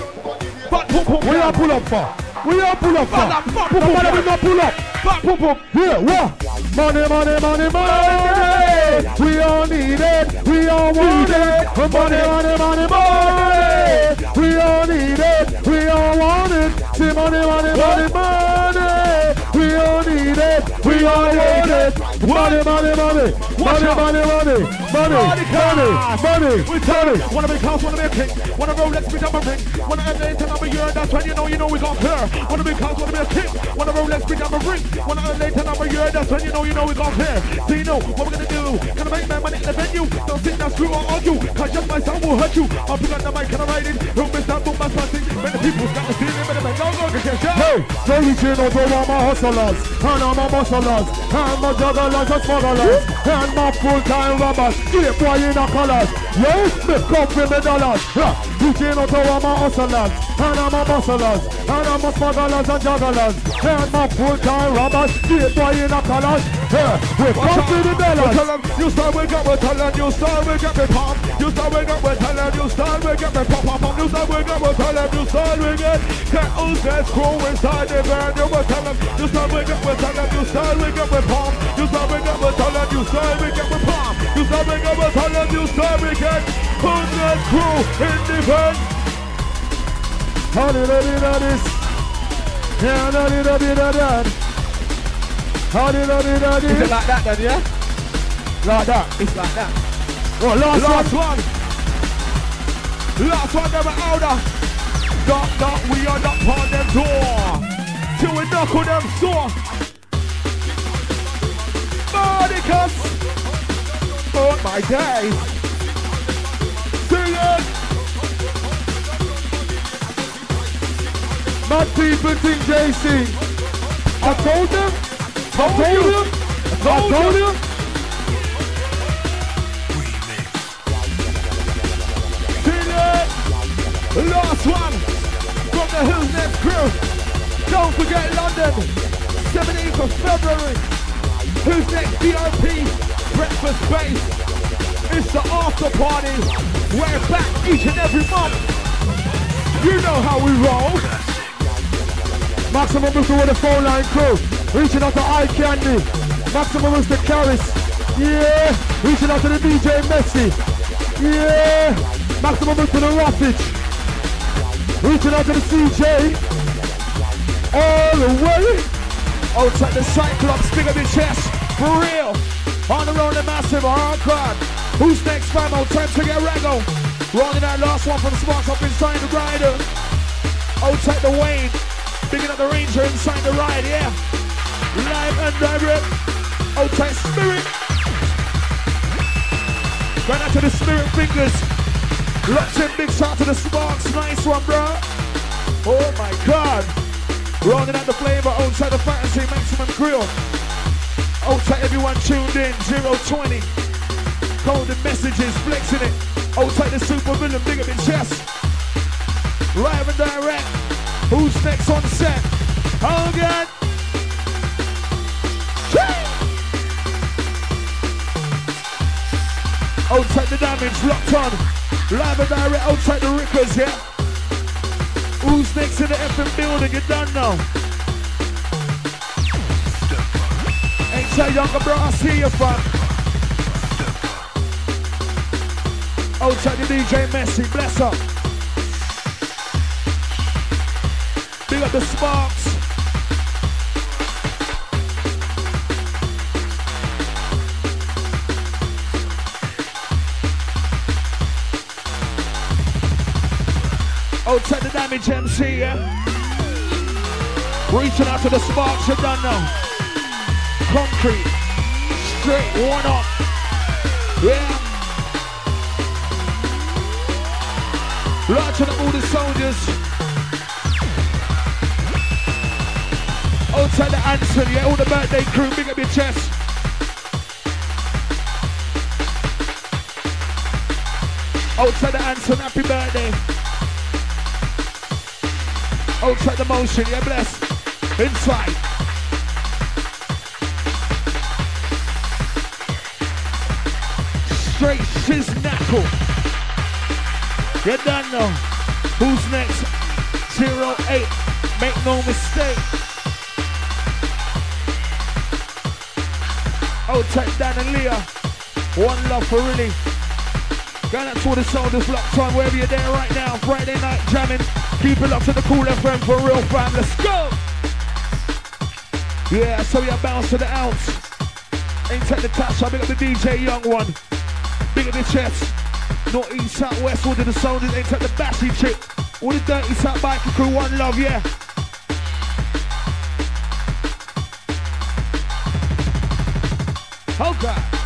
Speaker 4: We are pull up for. We are pull up for. Nobody will not pull up. Here, what? Money, money, money, money. We all need it. We all want it. Money, money, money, money. We all need it. We all want it. See money, money, money, money. We all need it. We all want it. Money, money, money. Money, money, money. Money, money, money.
Speaker 3: Wanna be house, wanna be a king. Wanna roll, let's be double ring. Wanna end the another year, that's when you know we got clear. Wanna be house, wanna be a king. Wanna roll, let's be double ring. Wanna end the another year, that's when you know we got clear. So you know what we're gonna do. Gonna make my money in the venue. Don't sit down, screw or argue. Cause just my sound will hurt you. I'll pick up the mic and I'm riding. Don't miss that boom, my spotting. When the people's got the feeling, but the go, get shot.
Speaker 4: Hey, so reaching out to all my hustlers. And all my musclers. And my jugglers and smugglers. And my full-time robbers. Keep boy in the colors. Yes, me come for me dollars. Reaching out to all my hustlers. And all my musclers. And all my smugglers and jugglers. And my full-time robbers. Keep boy in the colors. We come for the dollars.
Speaker 3: You start wake up with talent. You start wake up with pop. You start wake up with talent. You start wake up with pop. You start wake up with talent. You start wake up. That Uzes crew inside the band. You will tell them. You start wake up with talent. You start wake up with pop. You start wake up with talent. You start wake up with pop. You start wake up with talent. You start wake up. Uzes crew in the band.
Speaker 4: How did I do this? Yeah, how did I do that? How did I do that?
Speaker 3: Is it like that then, yeah?
Speaker 4: Like that.
Speaker 3: It's like that.
Speaker 4: Oh, last one.
Speaker 3: Last one, never older. Knock, we are knock on them door. Till we knock on them door. Monicas. Oh my days. Sing it.
Speaker 4: Mad people think JC. I told them. I told you.
Speaker 3: Last one from the Who's Next crew. Don't forget London, 17th of February. Who's Next DOP breakfast space. It's the after party. We're back each and every month. You know how we roll.
Speaker 4: Maximum is with the phone line crew. Reaching out to Eye Candy. Maximum is the Caris. Yeah. Reaching out to the DJ Messi. Yeah. Maximum is to the Roughage. Reaching out to the CJ. All the way.
Speaker 3: Outside the Cyclops, big up your chest. For real. On the road, the massive. Oh God. Who's next, famo? Time to get raggo. Rolling that last one from Sparks up inside the rider. Outside the Wayne. Bigging up the Ranger inside the ride, yeah. Live and direct. Outside Spirit. Right out to the Spirit fingers. Locked in, big shout to the Sparks. Nice one, bro. Oh my God. Rolling out the flavor. Outside the Fantasy Maximum Grill. Outside everyone tuned in. 020. Golden messages, flexing it. Outside the super villain, big up in chest. Live and direct.
Speaker 4: Who's next on set? Oh, God. Outside the damage, locked on. Live and direct outside the Rickers, yeah? Who's next in the FM building? You done now. Ain't so younger, bro. I see you, fam. Outside the DJ Messi, bless up. Big up the Sparks. Outside the damage MC, yeah? Reaching out to the Sparks, you done now. Concrete, straight, one up. Yeah. Launching up all the soldiers. Outside the Anson, yeah, all the birthday crew, big up your chest. Outside the Anson, happy birthday. Outside the motion, yeah, bless. Inside. Straight shiznackle. You done now. Who's next? 08. Make no mistake. Outside Dan and Leah. One love for really. Going out to all the soldiers locked on wherever you're there right now. Friday night jamming. Keep it up to the Cool FM for real, fam. Let's go! Yeah, so we are bounce to the ounce. Ain't take the touch, so big up the DJ Young One. Big up the chest. North, east, south, west, all of the soldiers. Ain't take the bashy chick. All the dirty south biker crew, one love, yeah. Oh God.